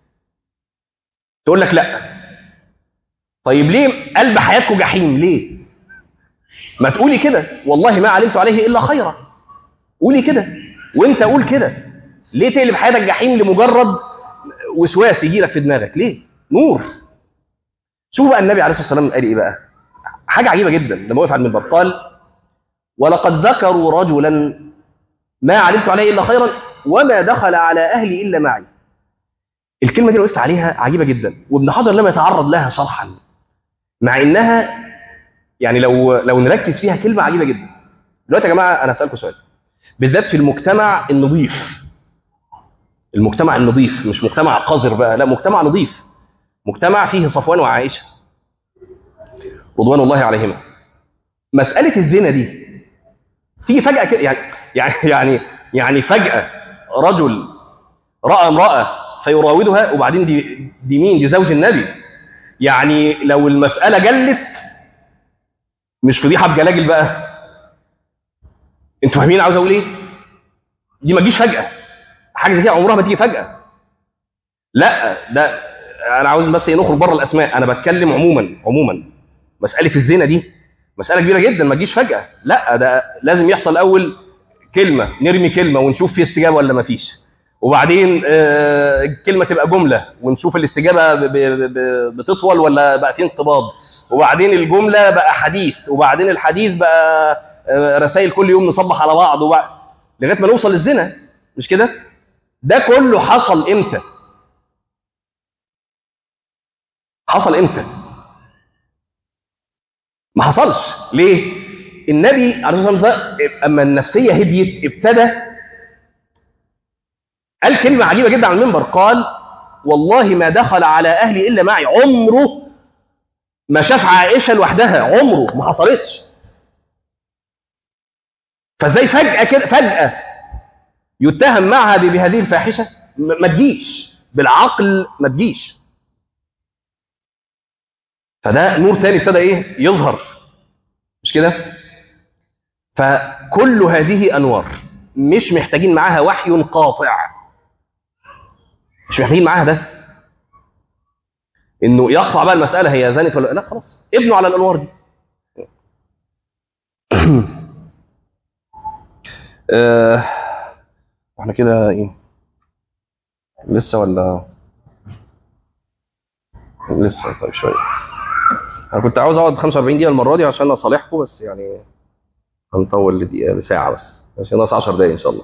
تقول لك لا. طيب ليه قلب حياتكم جحيم؟ ليه؟ ما تقولي كده والله ما علمت عليه الا خيرا، قولي كده. وانت قول كده. ليه تقلب حياتك جحيم لمجرد وسواس يجي لك في دماغك؟ ليه؟ نور. شوف بقى النبي عليه الصلاه والسلام قال ايه بقى؟ حاجه عجيبه جدا لما وقف على المنبر، قال: ولقد ذكروا رجلا ما علمت عليه الا خيرا وما دخل على اهلي الا معي. الكلمه دي وقفت عليها عجيبه جدا، وابن حجر لم يتعرض لها شرحا، مع انها يعني لو لو نركز فيها كلمه عجيبه جدا. دلوقتي يا جماعه انا هسالكم سؤال، بالذات في المجتمع النظيف، المجتمع النظيف مش مجتمع قذر بقى، لا مجتمع نظيف، مجتمع فيه صفوان وعائشه رضوان الله عليهما. مساله الزنا دي تيجي فجاه كده، يعني يعني يعني يعني فجاه رجل راى امراه فيراودها، وبعدين دي دي مين؟ دي زوج النبي. يعني لو المساله جلت مش فضيحه بجلاجل بقى. انتوا فاهمين عاوز اقول ايه؟ دي ما تجيش فجاه، حاجه زي كده عمرها ما تيجي فجاه. لا، ده انا عاوز بس نخرج بره الاسماء، انا بتكلم عموما عموما. مساله الزنا دي مساله كبيره جدا، ما تجيش فجاه، لا ده لازم يحصل اول كلمه، نرمي كلمه ونشوف في استجابه ولا ما فيش، وبعدين آه الكلمه تبقى جمله ونشوف الاستجابه ب- ب- ب- بتطول ولا بقى في انقباض، وبعدين الجمله بقى حديث، وبعدين الحديث بقى آه رسائل كل يوم نصبح على بعض، وبعد لغايه ما نوصل للزنا، مش كده؟ ده كله حصل امتى؟ حصل امتى؟ ما حصلش. ليه؟ النبي عليه الصلاه والسلام اما النفسيه هديت ابتدى قال كلمه عجيبه جدا على المنبر، قال: والله ما دخل على اهلي الا معي. عمره ما شاف عائشه لوحدها، عمره ما حصلتش. فازاي فجاه كده فجاه يتهم معها بهذه الفاحشه؟ ما تجيش بالعقل، ما تجيش. فده نور تاني ابتدى ايه يظهر، مش كده؟ فكل هذه انوار مش محتاجين معاها وحي قاطع، مش محتاجين معاها ده انه يقطع بقى المساله هي زانت ولا لا، خلاص ابنوا على الانوار دي. آه، احنا كده ايه لسه ولا لسه؟ طيب شويه. انا كنت عاوز اقعد خمسة وأربعين دقيقه المره دي عشان اصالحكم، بس يعني هنطول لدقيقه لساعه بس، عشان ناقص عشر دقايق ان شاء الله.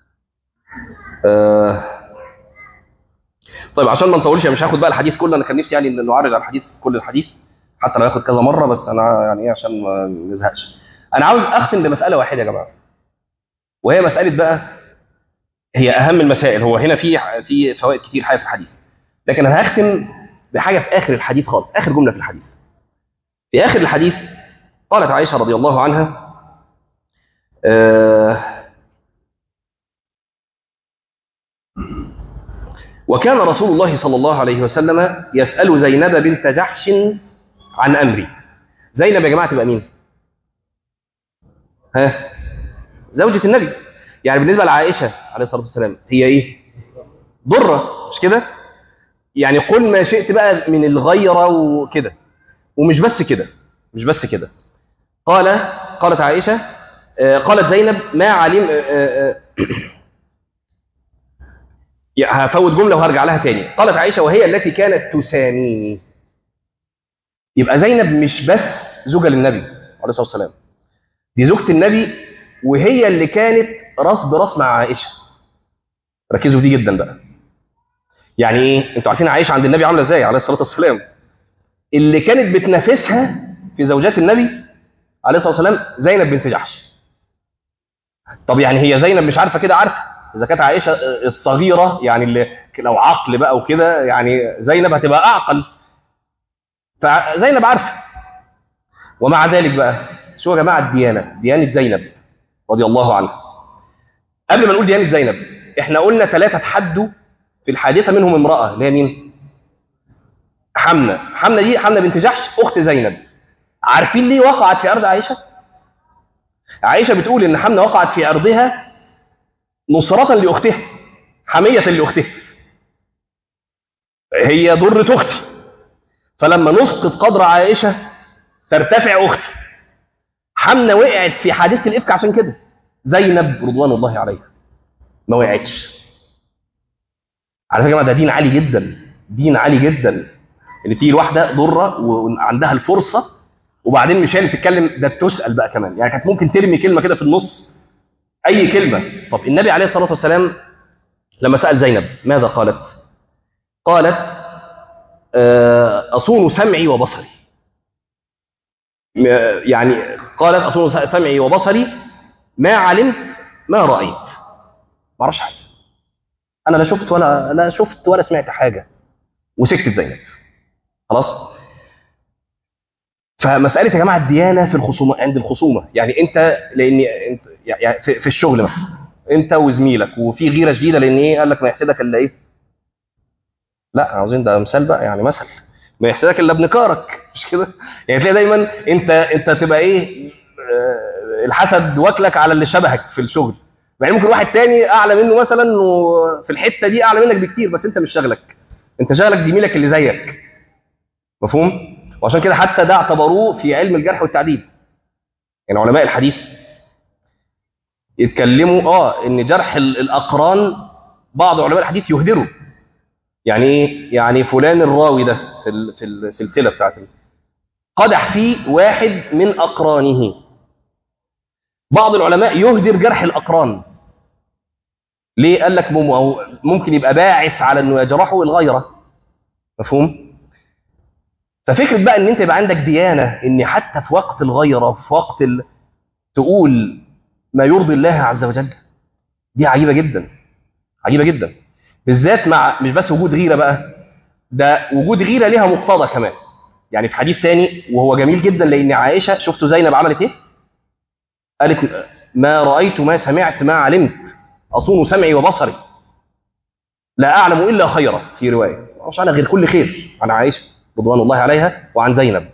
آه، طيب عشان ما نطولش، مش هاخد بقى الحديث كله، انا كان نفسي يعني ان نعرض على الحديث كل الحديث حتى لو ياخد كذا مره، بس انا يعني ايه عشان ما نزهقش. انا عاوز اختم بمساله واحده يا جماعه، وهي مساله بقى هي اهم المسائل. هو هنا في في فوائد كتير حاجه في الحديث، لكن انا هختم بحاجه في اخر الحديث خالص، اخر جمله في الحديث. في اخر الحديث قالت عائشه رضي الله عنها: آه وكان رسول الله صلى الله عليه وسلم يسأل زينب بنت جحش عن أمري. زينب يا جماعة تبقى مين؟ ها؟ زوجة النبي. يعني بالنسبة لعائشة عليه الصلاة والسلام هي إيه؟ ضرة، مش كده؟ يعني قل ما شئت بقى من الغيرة وكده. ومش بس كده، مش بس كده. قال قالت عائشة آه قالت زينب: ما علم آه آه هفوت جملة وهرجع لها تاني. قالت عائشة: وهي التي كانت تساميني. يبقى زينب مش بس زوجة للنبي عليه الصلاة والسلام، دي زوجة النبي، وهي اللي كانت راس براس مع عائشة. ركزوا في دي جدا بقى. يعني ايه؟ انتوا عارفين عائشة عند النبي عاملة ازاي عليه الصلاة والسلام؟ اللي كانت بتنافسها في زوجات النبي عليه الصلاة والسلام زينب بنت جحش. طب يعني هي زينب مش عارفة كده؟ عارفة. إذا كانت عائشة الصغيرة يعني اللي لو عقل بقى وكده، يعني زينب هتبقى أعقل. فزينب عارفة. ومع ذلك بقى شو يا جماعة الديانة، ديانة زينب رضي الله عنها. قبل ما نقول ديانة زينب، احنا قلنا ثلاثة تحدوا في الحادثة، منهم امرأة اللي هي مين؟ حمنة. حمنة دي حمنة بنت جحش أخت زينب. عارفين ليه وقعت في أرض عائشة؟ عائشة بتقول إن حمنة وقعت في أرضها نصرة لأختها، حمية لأختها. هي ضرة أختي، فلما نسقط قدر عائشة ترتفع أختي. حمنة وقعت في حادثة الإفك عشان كده. زينب رضوان الله عليها ما وقعتش. على فكرة ده دين عالي جدا، دين عالي جدا. ان تيجي واحده ضره وعندها الفرصه وبعدين مش هي اللي تتكلم، ده بتسال بقى كمان. يعني كانت ممكن ترمي كلمه كده في النص، اي كلمه. طب النبي عليه الصلاه والسلام لما سال زينب ماذا قالت؟ قالت: اصون سمعي وبصري. يعني قالت: اصون سمعي وبصري، ما علمت ما رايت. ما اعرفش حاجه، انا لا شفت ولا لا شفت ولا سمعت حاجه. وسكتت زينب خلاص. فمساله يا جماعه الديانه في الخصومه، عند الخصومه، يعني انت لان انت يعني في الشغل مثلا انت وزميلك وفي غيره شديده لان ايه؟ قال لك ما يحسدك الا ايه؟ لا عاوزين ده مثال بقى، يعني مثل ما يحسدك الا ابن كارك، مش كده؟ يعني تلاقي دايما انت انت تبقى ايه؟ آه الحسد واكلك على اللي شبهك في الشغل، يعني ممكن واحد تاني اعلى منه مثلا وفي الحته دي اعلى منك بكتير، بس انت مش شاغلك. انت شغلك زميلك اللي زيك. مفهوم؟ وعشان كده حتى ده اعتبروه في علم الجرح والتعديل. يعني علماء الحديث يتكلموا اه ان جرح الاقران بعض علماء الحديث يهدروا. يعني ايه؟ يعني فلان الراوي ده في في السلسله بتاعته قدح فيه واحد من اقرانه. بعض العلماء يهدر جرح الاقران. ليه؟ قال لك ممكن يبقى باعث على انه يجرحه الغيره. مفهوم؟ ففكره بقى ان انت يبقى عندك ديانه ان حتى في وقت الغيره في وقت ال... تقول ما يرضي الله عز وجل، دي عجيبه جدا. عجيبه جدا بالذات مع مش بس وجود غيره بقى، ده وجود غيره ليها مقتضى كمان. يعني في حديث ثاني وهو جميل جدا، لان عائشه شفتوا زينب عملت ايه؟ قالت ما رايت ما سمعت ما علمت اصون سمعي وبصري لا اعلم الا خيرا. في روايه مش عنها غير كل خير عن عائشه رضوان الله عليها وعن زينب.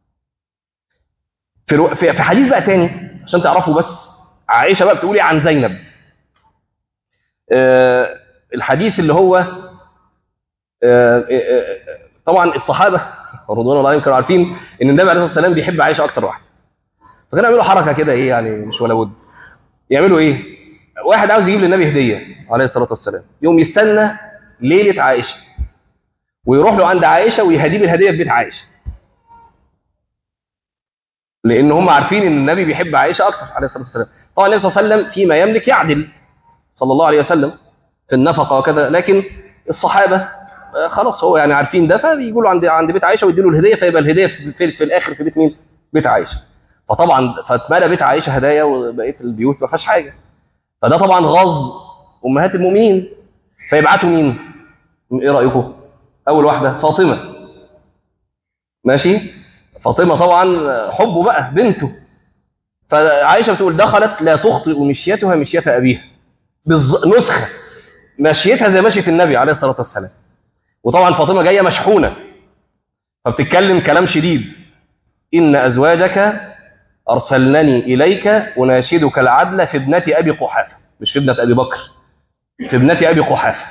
في رو... في حديث بقى ثاني عشان تعرفوا بس عائشه بقى بتقولي عن زينب. أه الحديث اللي هو أه أه طبعا الصحابه رضوان الله عليهم كانوا عارفين ان النبي عليه الصلاه والسلام بيحب عائشه اكتر واحده، فكانوا يعملوا حركه كده ايه يعني مش ولا بد. يعملوا ايه؟ واحد عاوز يجيب للنبي هديه عليه الصلاه والسلام، يوم يستنى ليله عائشه ويروح له عند عائشه ويهديه بالهديه في بيت عائشه، لان هم عارفين ان النبي بيحب عائشه اكتر عليه الصلاه والسلام. طبعا النبي صلى الله عليه وسلم فيما يملك يعدل صلى الله عليه وسلم في النفقه وكذا، لكن الصحابه خلاص هو يعني عارفين ده، فبيجوا له عند عند بيت عائشه ويدوا له الهديه، فيبقى الهديه في, في, في الاخر في بيت مين؟ بيت عائشه. فطبعا فاتملى بيت عائشه هدايا وبقيه البيوت ما فيهاش حاجه. فده طبعا غض امهات المؤمنين، فيبعتوا مين؟ ايه رايكم؟ اول واحده فاطمه. ماشي؟ فاطمه طبعا حبه بقى بنته، فعائشه بتقول دخلت لا تخطئ مشيتها مشيه ابيها، بالز... نسخه مشيتها زي مشيه النبي عليه الصلاه والسلام. وطبعا فاطمه جايه مشحونه فبتتكلم كلام شديد، ان ازواجك ارسلنني اليك اناشدك العدل في ابنه ابي قحافه، مش في ابنه ابي بكر، في ابنه ابي قحافه.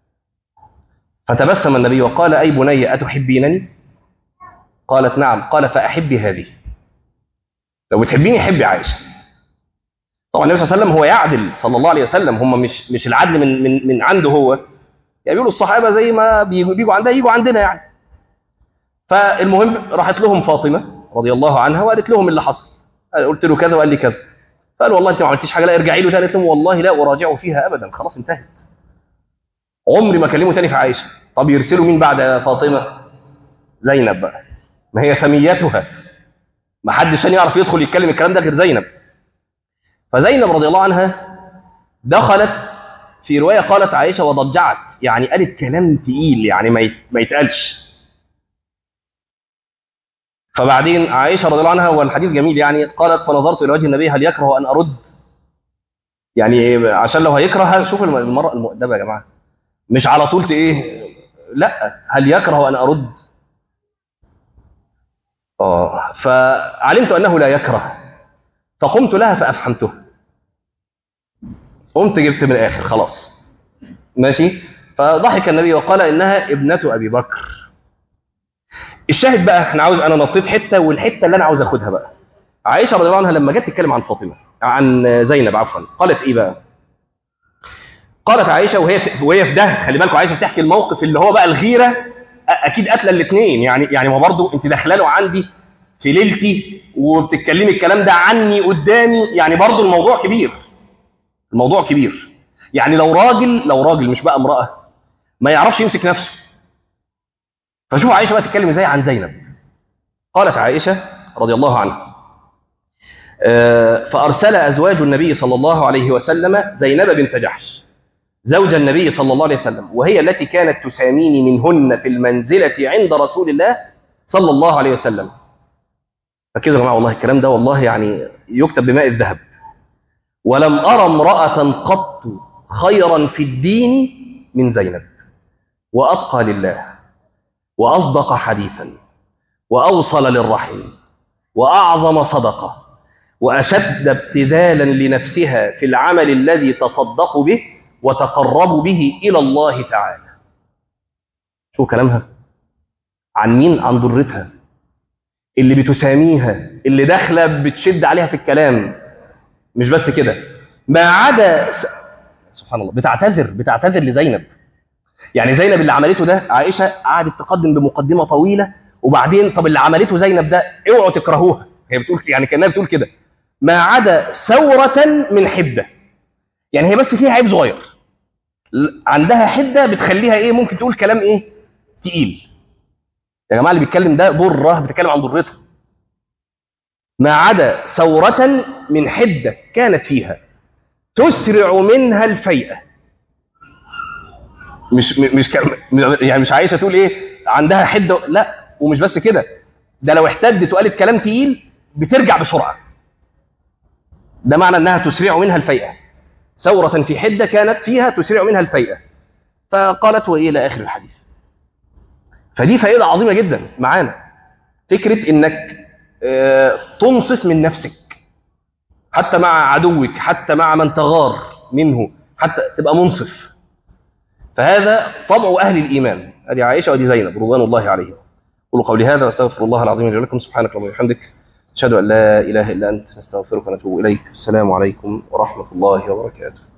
فتبسم النبي وقال اي بني اتحبينني؟ قالت نعم. قال فاحبي هذه، لو بتحبيني حبي عائشه. طبعا النبي صلى الله عليه وسلم هو يعدل صلى الله عليه وسلم، هم مش مش العدل من من من عنده هو، يعني بيقولوا الصحابه زي ما بيجوا بيجوا عندها يجوا عندنا يعني. فالمهم راحت لهم فاطمه رضي الله عنها وقالت لهم اللي حصل، قلت له كذا وقال لي كذا، قال والله انت ما عملتيش حاجه، لا ارجعي له تاني. قالت لهم والله لا اراجعه فيها ابدا، خلاص انتهت، عمري ما اكلمه تاني في عائشه. طب يرسلوا مين بعد فاطمه؟ زينب بقى، ما هي سميتها، ما حدش ثاني يعرف يدخل يتكلم الكلام ده غير زينب. فزينب رضي الله عنها دخلت، في روايه قالت عائشه وضجعت، يعني قالت كلام تقيل يعني ما يتقالش. فبعدين عائشه رضي الله عنها والحديث جميل يعني قالت فنظرت الى وجه النبي هل يكره ان ارد؟ يعني عشان لو هيكره، شوف المرأة المؤدبة يا جماعه، مش على طول ايه، لا هل يكره ان ارد؟ اه فعلمت انه لا يكره، فقمت لها فافحمته، قمت جبت من الاخر خلاص ماشي. فضحك النبي وقال انها ابنه ابي بكر. الشاهد بقى احنا عاوز، انا نطيت حته والحته اللي انا عاوز اخدها بقى، عائشه رضي الله عنها لما جت تتكلم عن فاطمه عن زينب عفوا قالت ايه بقى؟ قالت عائشه وهي في وهي في ده، خلي بالكم عائشه بتحكي الموقف اللي هو بقى الغيره، اكيد قاتله الاثنين يعني، يعني ما برضه انت داخله عندي في ليلتي وبتتكلمي الكلام ده عني قدامي، يعني برضه الموضوع كبير، الموضوع كبير. يعني لو راجل لو راجل مش بقى امراه ما يعرفش يمسك نفسه. فشوف عائشه بقى تتكلم ازاي عن زينب. قالت عائشه رضي الله عنها فارسل ازواج النبي صلى الله عليه وسلم زينب بنت جحش زوج النبي صلى الله عليه وسلم، وهي التي كانت تساميني منهن في المنزلة عند رسول الله صلى الله عليه وسلم. فكده يا جماعة والله الكلام ده والله يعني يكتب بماء الذهب. ولم أرى امرأة قط خيرا في الدين من زينب، وأتقى لله وأصدق حديثا وأوصل للرحم وأعظم صدقة وأشد ابتذالا لنفسها في العمل الذي تصدق به وتقرب به إلى الله تعالى. شو كلامها عن مين؟ عن ضرتها اللي بتساميها، اللي داخله بتشد عليها في الكلام. مش بس كده، ما عدا س... سبحان الله، بتعتذر بتعتذر لزينب. يعني زينب اللي عملته ده، عائشه قعدت تقدم بمقدمه طويله، وبعدين طب اللي عملته زينب ده اوعوا تكرهوها، هي بتقول يعني كانها بتقول كده، ما عدا ثوره من حده. يعني هي بس فيها عيب صغير، عندها حده بتخليها ايه، ممكن تقول كلام ايه تقيل. يا جماعه اللي بيتكلم ده ضره، بتتكلم عن ضرتها. ما عدا ثورة من حدة كانت فيها تسرع منها الفيئة. مش مش يعني مش عايشة تقول ايه عندها حدة، لا. ومش بس كده، ده لو احتدت وقالت كلام تقيل بترجع بسرعة. ده معنى انها تسرع منها الفيئة. ثورة في حدة كانت فيها تسرع منها الفيئة. فقالت وإيه إلى آخر الحديث. فدي فائدة عظيمة جدا معانا، فكرة انك اه تنصف من نفسك حتى مع عدوك، حتى مع من تغار منه، حتى تبقى منصف. فهذا طبع أهل الإيمان. هذه عائشة ودي زينب رضوان الله عليهم. قولوا قولي هذا واستغفر الله العظيم لي ولكم. سبحانك اللهم وبحمدك، أشهد أن لا إله إلا أنت، نستغفرك ونتوب إليك. السلام عليكم ورحمة الله وبركاته.